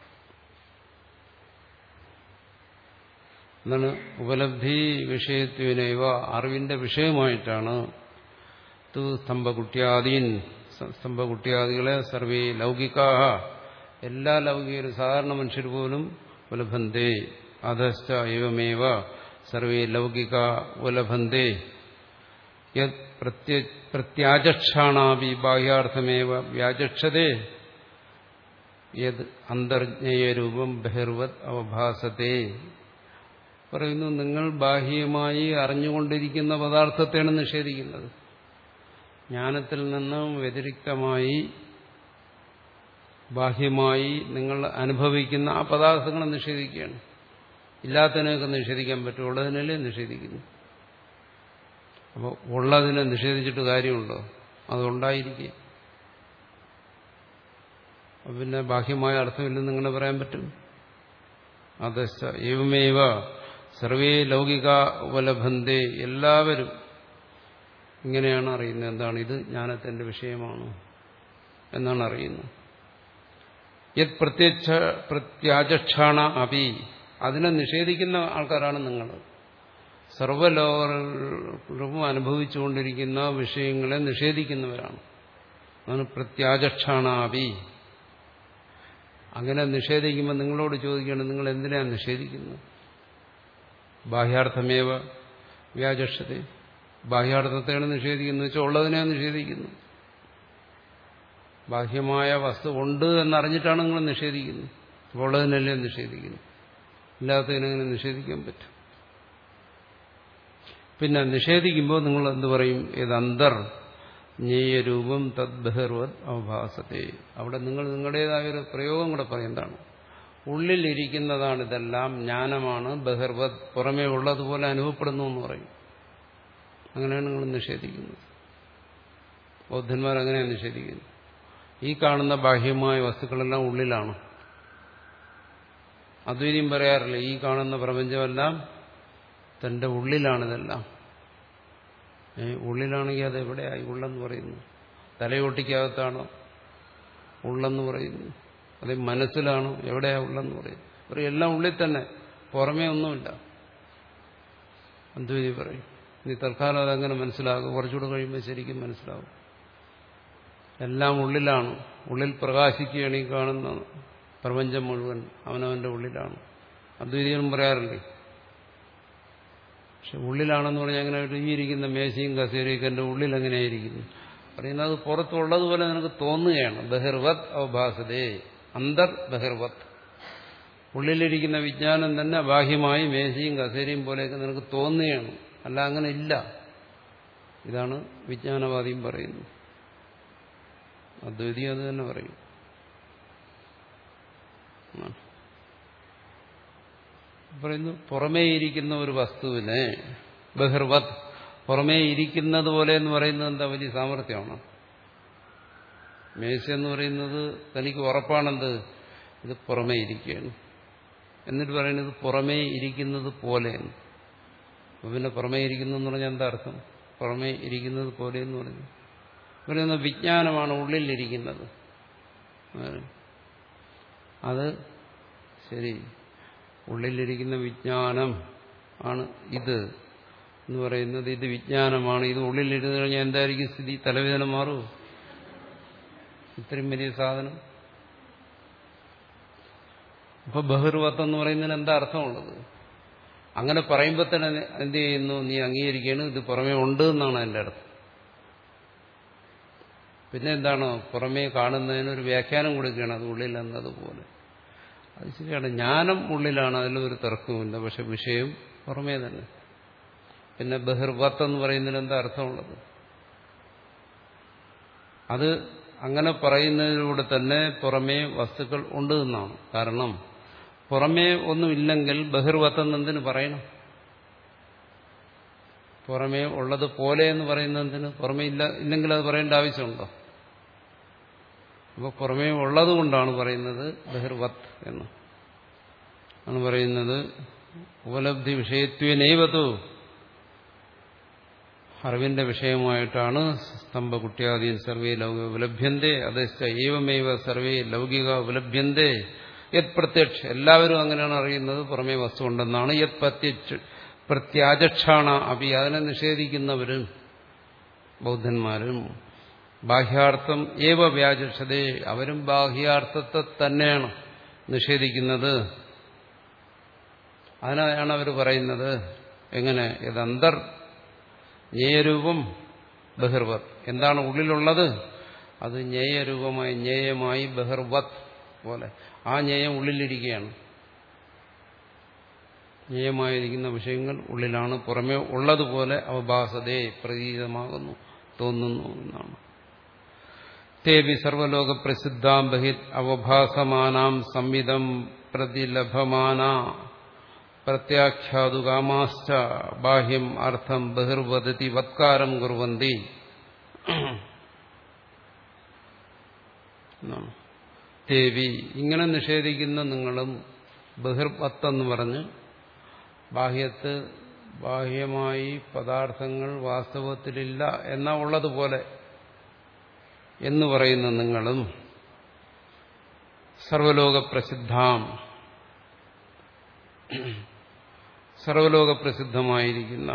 എന്നാണ് ഉപലബ്ധി വിഷയത്വനൈവ, അറിവിന്റെ വിഷയമായിട്ടാണ് തു സ്തംഭകുട്യാദീൻ, സ്തംഭകുട്യാദികളെ സർവേ ലൗകികാഹ, എല്ലാ ലൗകികരും സാധാരണ മനുഷ്യർ പോലും ഉപലഭന്തേ അധശ്ച ഏവമേവ സർവേ ലൗകിക ഉപലഭന്തേ യത് പ്രത്യാചക്ഷാണാപി ബാഹ്യാർത്ഥമേവ വ്യാചക്ഷതേ യത് അന്തർജ്ഞേയരൂപം ബഹിർവത് അവഭാസത്തെ. പറയുന്നു, നിങ്ങൾ ബാഹ്യമായി അറിഞ്ഞുകൊണ്ടിരിക്കുന്ന പദാർത്ഥത്തെയാണ് നിഷേധിക്കുന്നത്. ജ്ഞാനത്തിൽ നിന്നും വ്യതിരിക്തമായി ബാഹ്യമായി നിങ്ങൾ അനുഭവിക്കുന്ന ആ പദാർത്ഥങ്ങളെ നിഷേധിക്കുകയാണ്. ഇല്ലാത്തതിനെയൊക്കെ നിഷേധിക്കാൻ പറ്റും, ഉള്ളതിനല്ലേ നിഷേധിക്കുന്നു. അപ്പോൾ ഉള്ളതിനെ നിഷേധിച്ചിട്ട് കാര്യമുണ്ടോ? അതുണ്ടായിരിക്കും. പിന്നെ ബാഹ്യമായ അർത്ഥമില്ലെന്ന് നിങ്ങൾ പറയാൻ പറ്റും? അതശ്ച ഏവമേവ സർവേ ലൗകിക ഉപലഭന്തേ, എല്ലാവരും ഇങ്ങനെയാണ് അറിയുന്നത്. എന്താണ്? ഇത് ജ്ഞാനത്തിന്റെ വിഷയമാണ് എന്നാണ് അറിയുന്നത്. യത് പ്രത്യക്ഷ പ്രത്യാചക്ഷാണ അപി, അതിനെ നിഷേധിക്കുന്ന ആൾക്കാരാണ് നിങ്ങൾ. സർവ്വലോകവും അനുഭവിച്ചുകൊണ്ടിരിക്കുന്ന വിഷയങ്ങളെ നിഷേധിക്കുന്നവരാണ്. അതാണ് പ്രത്യാചക്ഷാണാപി. അങ്ങനെ നിഷേധിക്കുമ്പോൾ നിങ്ങളോട് ചോദിക്കുകയാണ്, നിങ്ങൾ എന്തിനാണ് നിഷേധിക്കുന്നത്? ബാഹ്യാർത്ഥമേവ വ്യാചക്ഷത, ബാഹ്യാർത്ഥത്തെയാണ് നിഷേധിക്കുന്നത് വെച്ചാൽ ഉള്ളതിനെയാണ് നിഷേധിക്കുന്നു. ബാഹ്യമായ വസ്തു ഉണ്ട് എന്നറിഞ്ഞിട്ടാണ് നിങ്ങൾ നിഷേധിക്കുന്നത്. അപ്പോൾ ഉള്ളതിനല്ലേ നിഷേധിക്കുന്നു, ഇല്ലാത്തതിനെങ്ങനെ നിഷേധിക്കാൻ പറ്റും? പിന്നെ നിഷേധിക്കുമ്പോൾ നിങ്ങൾ എന്ത് പറയും? ഏതന്തർ ജ്ഞേയരൂപം തദ് ബഹിർവത് അവഭാസത്തെ. അവിടെ നിങ്ങൾ നിങ്ങളുടേതായ ഒരു പ്രയോഗം കൂടെ പറയും. എന്താണ്? ഉള്ളിലിരിക്കുന്നതാണ് ഇതെല്ലാം, ജ്ഞാനമാണ്, ബഹിർവത് പുറമേ ഉള്ളതുപോലെ അനുഭവപ്പെടുന്നു എന്ന് പറയും. അങ്ങനെയാണ് നിങ്ങൾ നിഷേധിക്കുന്നത്. ബൗദ്ധന്മാർ അങ്ങനെയാണ് നിഷേധിക്കുന്നത്. ഈ കാണുന്ന ബാഹ്യമായ വസ്തുക്കളെല്ലാം ഉള്ളിലാണ്. അദ്വൈതം പറയാറില്ല, ഈ കാണുന്ന പ്രപഞ്ചമെല്ലാം തന്റെ ഉള്ളിലാണിതെല്ലാം. ഉള്ളിലാണെങ്കിൽ അത് എവിടെയായി ഉള്ളെന്ന് പറയുന്നു? തലയോട്ടിക്കകത്താണോ ഉള്ളെന്ന് പറയുന്നു? അത് മനസ്സിലാണോ? എവിടെയാ ഉള്ളെന്ന് പറയുന്നു? പറയും എല്ലാം ഉള്ളിൽ തന്നെ, പുറമേ ഒന്നുമില്ല. അദ്വൈതി പറയും. ഇനി തൽക്കാലം അതങ്ങനെ മനസ്സിലാകും, കുറച്ചുകൂടെ കഴിയുമ്പോൾ ശരിക്കും മനസ്സിലാവും. എല്ലാം ഉള്ളിലാണ്, ഉള്ളിൽ പ്രകാശിക്കുകയാണ്. ഈ കാണുന്ന പ്രപഞ്ചം മുഴുവൻ അവനവന്റെ ഉള്ളിലാണ്. അദ്വൈതികളും പറയാറില്ലേ? പക്ഷെ ഉള്ളിലാണെന്ന് പറഞ്ഞാൽ അങ്ങനെ ഈ ഇരിക്കുന്ന മേശയും കസേരയൊക്കെ എന്റെ ഉള്ളിൽ എങ്ങനെയായിരിക്കുന്നു പറയുന്നത്? അത് പുറത്തുള്ളതുപോലെ നിനക്ക് തോന്നുകയാണ്. ബഹിർവത് അവഭാസതേ, അന്തർ ബഹിർവത്. ഉള്ളിലിരിക്കുന്ന വിജ്ഞാനം തന്നെ ബാഹ്യമായി മേശയും കസേരയും പോലെയൊക്കെ നിനക്ക് തോന്നുകയാണ്, അല്ല അങ്ങനെ ഇല്ല. ഇതാണ് വിജ്ഞാനവാദിയും പറയുന്നത്. അദ്വൈതി അത് തന്നെ പറയും. പറയുന്നു, പുറമേ ഇരിക്കുന്ന ഒരു വസ്തുവിനെ ബഹിർവത്, പുറമേ ഇരിക്കുന്നത് പോലെ എന്ന് പറയുന്നത് എന്താ? വലിയ സാമർത്ഥ്യമാണ്. മേശ എന്ന് പറയുന്നത് തനിക്ക് ഉറപ്പാണെന്ത്? ഇത് പുറമേ ഇരിക്കുകയാണ്. എന്നിട്ട് പറയുന്നത് പുറമേ ഇരിക്കുന്നത് പോലെയാണ്. അപ്പൊ പിന്നെ പുറമേ ഇരിക്കുന്നു എന്ന് പറഞ്ഞാൽ എന്താ അർത്ഥം? പുറമേ ഇരിക്കുന്നത് പോലെ എന്ന് പറഞ്ഞു പറയുന്ന വിജ്ഞാനമാണ് ഉള്ളിലിരിക്കുന്നത്. അത് ശരി, ഉള്ളിലിരിക്കുന്ന വിജ്ഞാനം ആണ് ഇത് എന്ന് പറയുന്നത്. ഇത് വിജ്ഞാനമാണ്, ഇത് ഉള്ളിലിരുന്ന് കഴിഞ്ഞാൽ എന്തായിരിക്കും സ്ഥിതി? തലവേദന മാറുമോ? ഇത്രയും വലിയ സാധനം. അപ്പൊ ബഹിർവത്ത് എന്ന് പറയുന്നതിന് എന്താ അർത്ഥമുള്ളത്? അങ്ങനെ പറയുമ്പോൾ തന്നെ എന്ത് ചെയ്യുന്നു? നീ അംഗീകരിക്കുകയാണ് ഇത് പുറമേ ഉണ്ട് എന്നാണ് എൻ്റെ അർത്ഥം. പിന്നെ എന്താണോ? പുറമേ കാണുന്നതിനൊരു വ്യാഖ്യാനം കൊടുക്കുകയാണ്, അത് ഉള്ളിൽ എന്നതുപോലെ. അത് ശരിയാണ്, ജ്ഞാനം ഉള്ളിലാണ്, അതിലൊരു തർക്കവുമില്ല. പക്ഷെ വിഷയം പുറമേ തന്നെ. പിന്നെ ബഹിർവത്ത് എന്ന് പറയുന്നതിന് എന്താ അർത്ഥമുള്ളത്? അത് അങ്ങനെ പറയുന്നതിലൂടെ തന്നെ പുറമേ വസ്തുക്കൾ ഉണ്ട് എന്നാണ്. കാരണം പുറമേ ഒന്നുമില്ലെങ്കിൽ ബഹിർവത്തെന്ന് എന്തിനു പറയണം? പുറമേ ഉള്ളത് പോലെ എന്ന് പറയുന്നതിന് പുറമേ ഇല്ല ഇല്ലെങ്കിൽ അത് പറയേണ്ട ആവശ്യമുണ്ടോ? അപ്പോൾ പുറമേ ഉള്ളത് കൊണ്ടാണ് പറയുന്നത് ബഹിർവത്ത് എന്ന്. ആണ് പറയുന്നത്. ഉപലബ്ധി വിഷയത്വേനൈവതു, അറിവിന്റെ വിഷയമായിട്ടാണ് സ്തംഭകുട്യാദീൻ സർവേ ലൗകിക ഉപലഭ്യന്തേ അധശ്ച ഏവമേവ സർവേ ലൗകിക ഉപലഭ്യന്തേ. യത് പ്രത്യക്ഷ, എല്ലാവരും അങ്ങനെയാണ് അറിയുന്നത്, പുറമേ വസ്തു ഉണ്ടെന്നാണ്. യത് പ്രത്യക്ഷ പ്രത്യാചക്ഷാണ അപി, അതിനെ നിഷേധിക്കുന്നവരും ബൗദ്ധന്മാരും ബാഹ്യാർത്ഥം ഏവ വ്യാചക്ഷതേ, അവരും ബാഹ്യാർത്ഥത്തെ തന്നെയാണ് നിഷേധിക്കുന്നത്. അതിനാണ് അവർ പറയുന്നത് എങ്ങനെ, യദന്തർ ജ്ഞേയരൂപം ബഹിർവത്, എന്താണ് ഉള്ളിലുള്ളത് അത് ജ്ഞേയരൂപമായി ജ്ഞേയമായി ബഹിർവത് പോലെ, ആ ജ്ഞേയം ഉള്ളിലിരിക്കുകയാണ്. ജ്ഞേയമായിരിക്കുന്ന വിഷയങ്ങൾ ഉള്ളിലാണ്, പുറമേ ഉള്ളതുപോലെ അവഭാസതേ പ്രതീതമാകുന്നു, തോന്നുന്നു എന്നാണ്. തേവി സർവലോക പ്രസിദ്ധാം ബഹിർ അവഭാസമാനാം സംവിധം പ്രതിലഭമാന പ്രത്യാഖ്യാതുകാമാശ്ച ബാഹ്യം അർത്ഥം ബഹിർവദതി വത്കാരം കുർവന്തി. തേവി, ഇങ്ങനെ നിഷേധിക്കുന്ന നിങ്ങളും ബഹിർവത്തെന്ന് പറഞ്ഞ് ബാഹ്യത്ത് ബാഹ്യമായി പദാർത്ഥങ്ങൾ വാസ്തവത്തിലില്ല എന്നാ ഉള്ളതുപോലെ എന്ന് പറയുന്ന നിങ്ങളും സർവലോക പ്രസിദ്ധാം, സർവലോക പ്രസിദ്ധമായിരിക്കുന്ന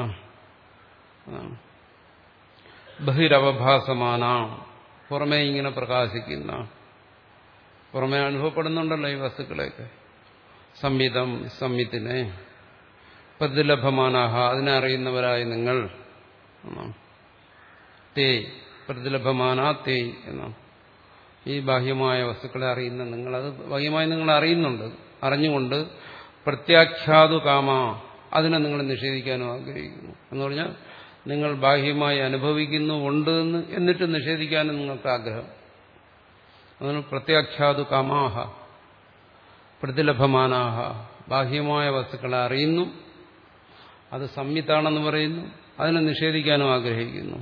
ബഹിരവഭാസമാന, പുറമേ ഇങ്ങനെ പ്രകാശിക്കുന്ന, പുറമേ അനുഭവപ്പെടുന്നുണ്ടല്ലോ ഈ വസ്തുക്കളെയൊക്കെ, സംവിധം സംവിത്തിനെ, പ്രതിലഭമാനാഹ അതിനെ അറിയുന്നവരായ നിങ്ങൾ, തേ പ്രതിലഭമാന തേ എന്നാണ്. ഈ ബാഹ്യമായ വസ്തുക്കളെ അറിയുന്ന നിങ്ങൾ, അത് ബാഹ്യമായി നിങ്ങൾ അറിയുന്നുണ്ട്, അറിഞ്ഞുകൊണ്ട് പ്രത്യാഖ്യാതു കാമ അതിനെ നിങ്ങൾ നിഷേധിക്കാനും ആഗ്രഹിക്കുന്നു. എന്ന് പറഞ്ഞാൽ നിങ്ങൾ ബാഹ്യമായി അനുഭവിക്കുന്നു ഉണ്ട് എന്ന്, എന്നിട്ട് നിഷേധിക്കാനും നിങ്ങൾക്ക് ആഗ്രഹം. അതിന് പ്രത്യാഖ്യാതു കാമാഹ പ്രതിലഭമാനാഹ, ബാഹ്യമായ വസ്തുക്കളെ അറിയുന്നു, അത് സംവിത്താണെന്ന് പറയുന്നു, അതിനെ നിഷേധിക്കാനും ആഗ്രഹിക്കുന്നു.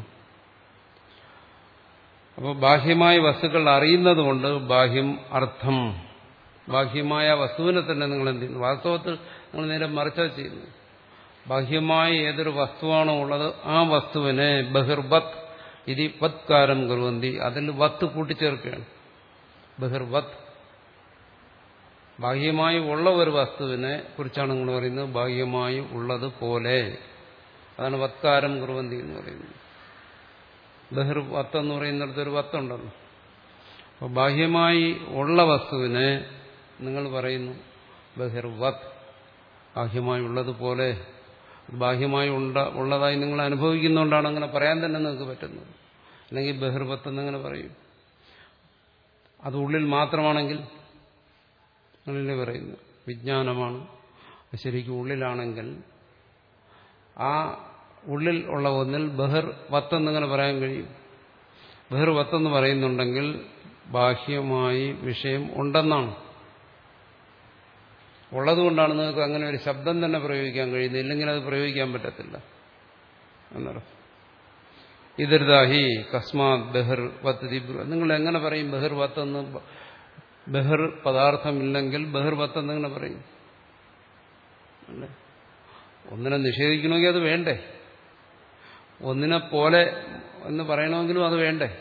അപ്പോൾ ബാഹ്യമായ വസ്തുക്കൾ അറിയുന്നതുകൊണ്ട് ബാഹ്യം അർത്ഥം, ബാഹ്യമായ വസ്തുവിനെ തന്നെ നിങ്ങൾ എന്ത് ചെയ്യുന്നു, വാസ്തവത്തിൽ നിങ്ങൾ നേരെ മറിച്ചാ ചെയ്യുന്നു. ബാഹ്യമായ ഏതൊരു വസ്തുവാണോ ഉള്ളത് ആ വസ്തുവിനെ ബഹിർവത് ഇതി വത്കാരം കുർവന്തി, അതിൽ വത്ത് കൂട്ടിച്ചേർക്കുകയാണ്. ബഹിർവത്, ബാഹ്യമായി ഉള്ള ഒരു വസ്തുവിനെ കുറിച്ചാണ് നിങ്ങൾ പറയുന്നത്, ബാഹ്യമായി ഉള്ളത് പോലെ, അതാണ് വത്കാരം കുർവന്തി എന്ന് പറയുന്നത്. ബഹിർവത്ത് എന്ന് പറയുന്നിടത്ത് ഒരു വത്തുണ്ടെന്ന്. അപ്പോൾ ബാഹ്യമായി ഉള്ള വസ്തുവിനെ നിങ്ങൾ പറയുന്നു ബഹിർവത്, ബാഹ്യമായി ഉള്ളതുപോലെ, ബാഹ്യമായി ഉണ്ട ഉള്ളതായി നിങ്ങൾ അനുഭവിക്കുന്നതുകൊണ്ടാണ് അങ്ങനെ പറയാൻ തന്നെ നിങ്ങൾക്ക് പറ്റുന്നത്. അല്ലെങ്കിൽ ബഹിർവത്ത് എന്നങ്ങനെ പറയും. അത് ഉള്ളിൽ മാത്രമാണെങ്കിൽ നിങ്ങളല്ലേ പറയുന്നു, വിജ്ഞാനമാണ്, ശരിക്കും ഉള്ളിലാണെങ്കിൽ ആ ഉള്ളിൽ ഉള്ള ഒന്നിൽ ബഹിർ വത്തെന്നിങ്ങനെ പറയാൻ കഴിയും. ബഹിർ വത്തെന്ന് പറയുന്നുണ്ടെങ്കിൽ ബാഹ്യമായി വിഷയം ഉണ്ടെന്നാണ്. ഉള്ളതുകൊണ്ടാണ് നിങ്ങൾക്ക് അങ്ങനെ ഒരു ശബ്ദം തന്നെ പ്രയോഗിക്കാൻ കഴിയുന്നത്, ഇല്ലെങ്കിൽ അത് പ്രയോഗിക്കാൻ പറ്റത്തില്ല എന്നർത്ഥം. ഇതിർദാഹി കസ്മാത് ബഹിർ വത്ത്, നിങ്ങൾ എങ്ങനെ പറയും ബഹിർ വത്തെന്ന്? ബഹിർ പദാർത്ഥമില്ലെങ്കിൽ ബഹിർ വത്തെന്ന് എങ്ങനെ പറയും? അല്ലേ, ഒന്നിനെ നിഷേധിക്കണമെങ്കിൽ അത് വേണ്ടേ, ഒന്നിനെ പോലെ എന്ന് പറയണമെങ്കിലും അത് വേണ്ടേ.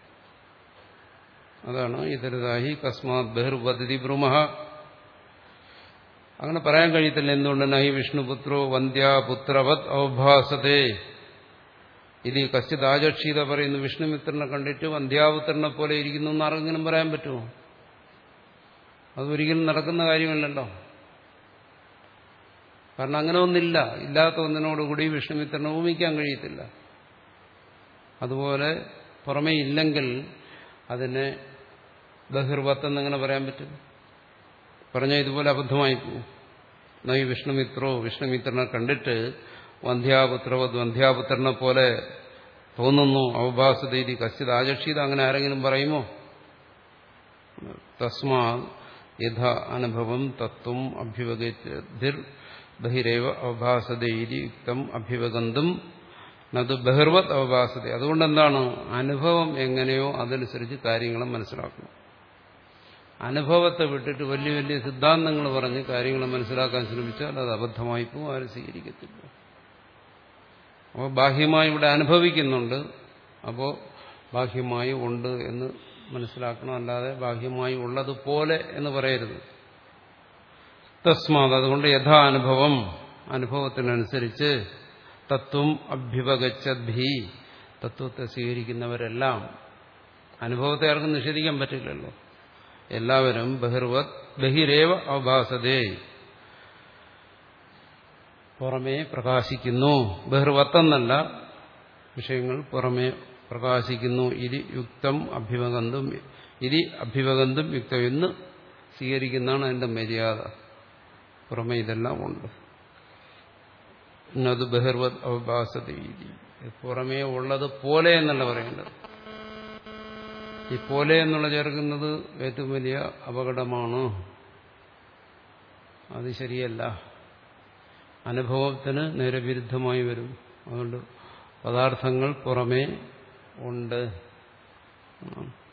അതാണ് ഇതരതാഹി കസ്മാത് ബഹിർവദതി ബ്രൂമഹ. അങ്ങനെ പറയാൻ കഴിയത്തില്ല. എന്തുകൊണ്ട്? നഹി വിഷ്ണുപുത്രോ വന്ധ്യാപുത്രവത് അവഭാസതേ. ഇത് കശ്ചിത് ആചക്ഷീത പറയുന്നു, വിഷ്ണുമിത്രനെ കണ്ടിട്ട് വന്ധ്യാപുത്രനെ പോലെ ഇരിക്കുന്നു എന്ന് ആർക്കെങ്കിലും പറയാൻ പറ്റുമോ? അതൊരിക്കലും നടക്കുന്ന കാര്യമല്ലല്ലോ. കാരണം അങ്ങനെ ഒന്നില്ല. ഇല്ലാത്ത ഒന്നിനോടുകൂടി വിഷ്ണുമിത്രനെ ഉപമിക്കാൻ കഴിയത്തില്ല. അതുപോലെ പുറമേ ഇല്ലെങ്കിൽ അതിനെ ബഹിർവത്തെന്നെങ്ങനെ പറയാൻ പറ്റും? പറഞ്ഞാൽ ഇതുപോലെ അബദ്ധമായി പോകും. നൈ വിഷ്ണുമിത്രോ, വിഷ്ണുമിത്രനെ കണ്ടിട്ട് വന്ധ്യാപുത്രവത്, വന്ധ്യാപുത്രനെ പോലെ തോന്നുന്നു, അവഭാസതീതി കശ്ചിത് ആചക്ഷീത, അങ്ങനെ ആരെങ്കിലും പറയുമോ? തസ്മാ യഥ അനുഭവം തത്വം അഭ്യുപഗതിർ ബഹിരേവ അവഭാസതീതി യുക്തം അഭ്യുപഗന്തും നത് ബഹിർവത് അവഭാസത. അതുകൊണ്ടെന്താണ്? അനുഭവം എങ്ങനെയോ അതനുസരിച്ച് കാര്യങ്ങളും മനസ്സിലാക്കണം. അനുഭവത്തെ വിട്ടിട്ട് വലിയ വലിയ സിദ്ധാന്തങ്ങൾ പറഞ്ഞ് കാര്യങ്ങൾ മനസ്സിലാക്കാൻ ശ്രമിച്ചാൽ അത് അബദ്ധമായി പോകും, ആരും സ്വീകരിക്കത്തില്ല. അപ്പോൾ ബാഹ്യമായി ഇവിടെ അനുഭവിക്കുന്നുണ്ട്, അപ്പോൾ ബാഹ്യമായി ഉണ്ട് എന്ന് മനസ്സിലാക്കണം, അല്ലാതെ ബാഹ്യമായി ഉള്ളതുപോലെ എന്ന് പറയരുത്. തസ്മാത് അതുകൊണ്ട് യഥാ അനുഭവം അനുഭവത്തിനനുസരിച്ച് തത്വം അഭ്യുപഗച്ഛദ്ഭി തത്വത്തെ സ്വീകരിക്കുന്നവരെല്ലാം, അനുഭവത്തെ ആർക്കും നിഷേധിക്കാൻ പറ്റില്ലല്ലോ, എല്ലാവരും ബഹിർവത് ബഹിരേവ അവഭാസതേ പുറമേ പ്രകാശിക്കുന്നു. ബഹിർവത്തെന്നല്ല, വിഷയങ്ങൾ പുറമേ പ്രകാശിക്കുന്നു. ഇരി യുക്തം അഭ്യുപഗന്തും ഇരി അഭ്യുപഗന്തും യുക്തം എന്ന് സ്വീകരിക്കുന്നതാണ് അതിന്റെ മര്യാദ. പുറമേ ഇതെല്ലാം ഉണ്ട്. ഇന്നത് ബഹിർവത് അവഭാസത, പുറമേ ഉള്ളത് പോലെ എന്നല്ല പറയേണ്ടത്. ഈ പോലെ എന്നുള്ള ചേർക്കുന്നത് ഏറ്റവും വലിയ അപകടമാണ്, അത് ശരിയല്ല. അനുഭവത്തിന് നേരെ വിരുദ്ധമായി വരും. അതുകൊണ്ട് പദാർത്ഥങ്ങൾ പുറമേ ഉണ്ട്.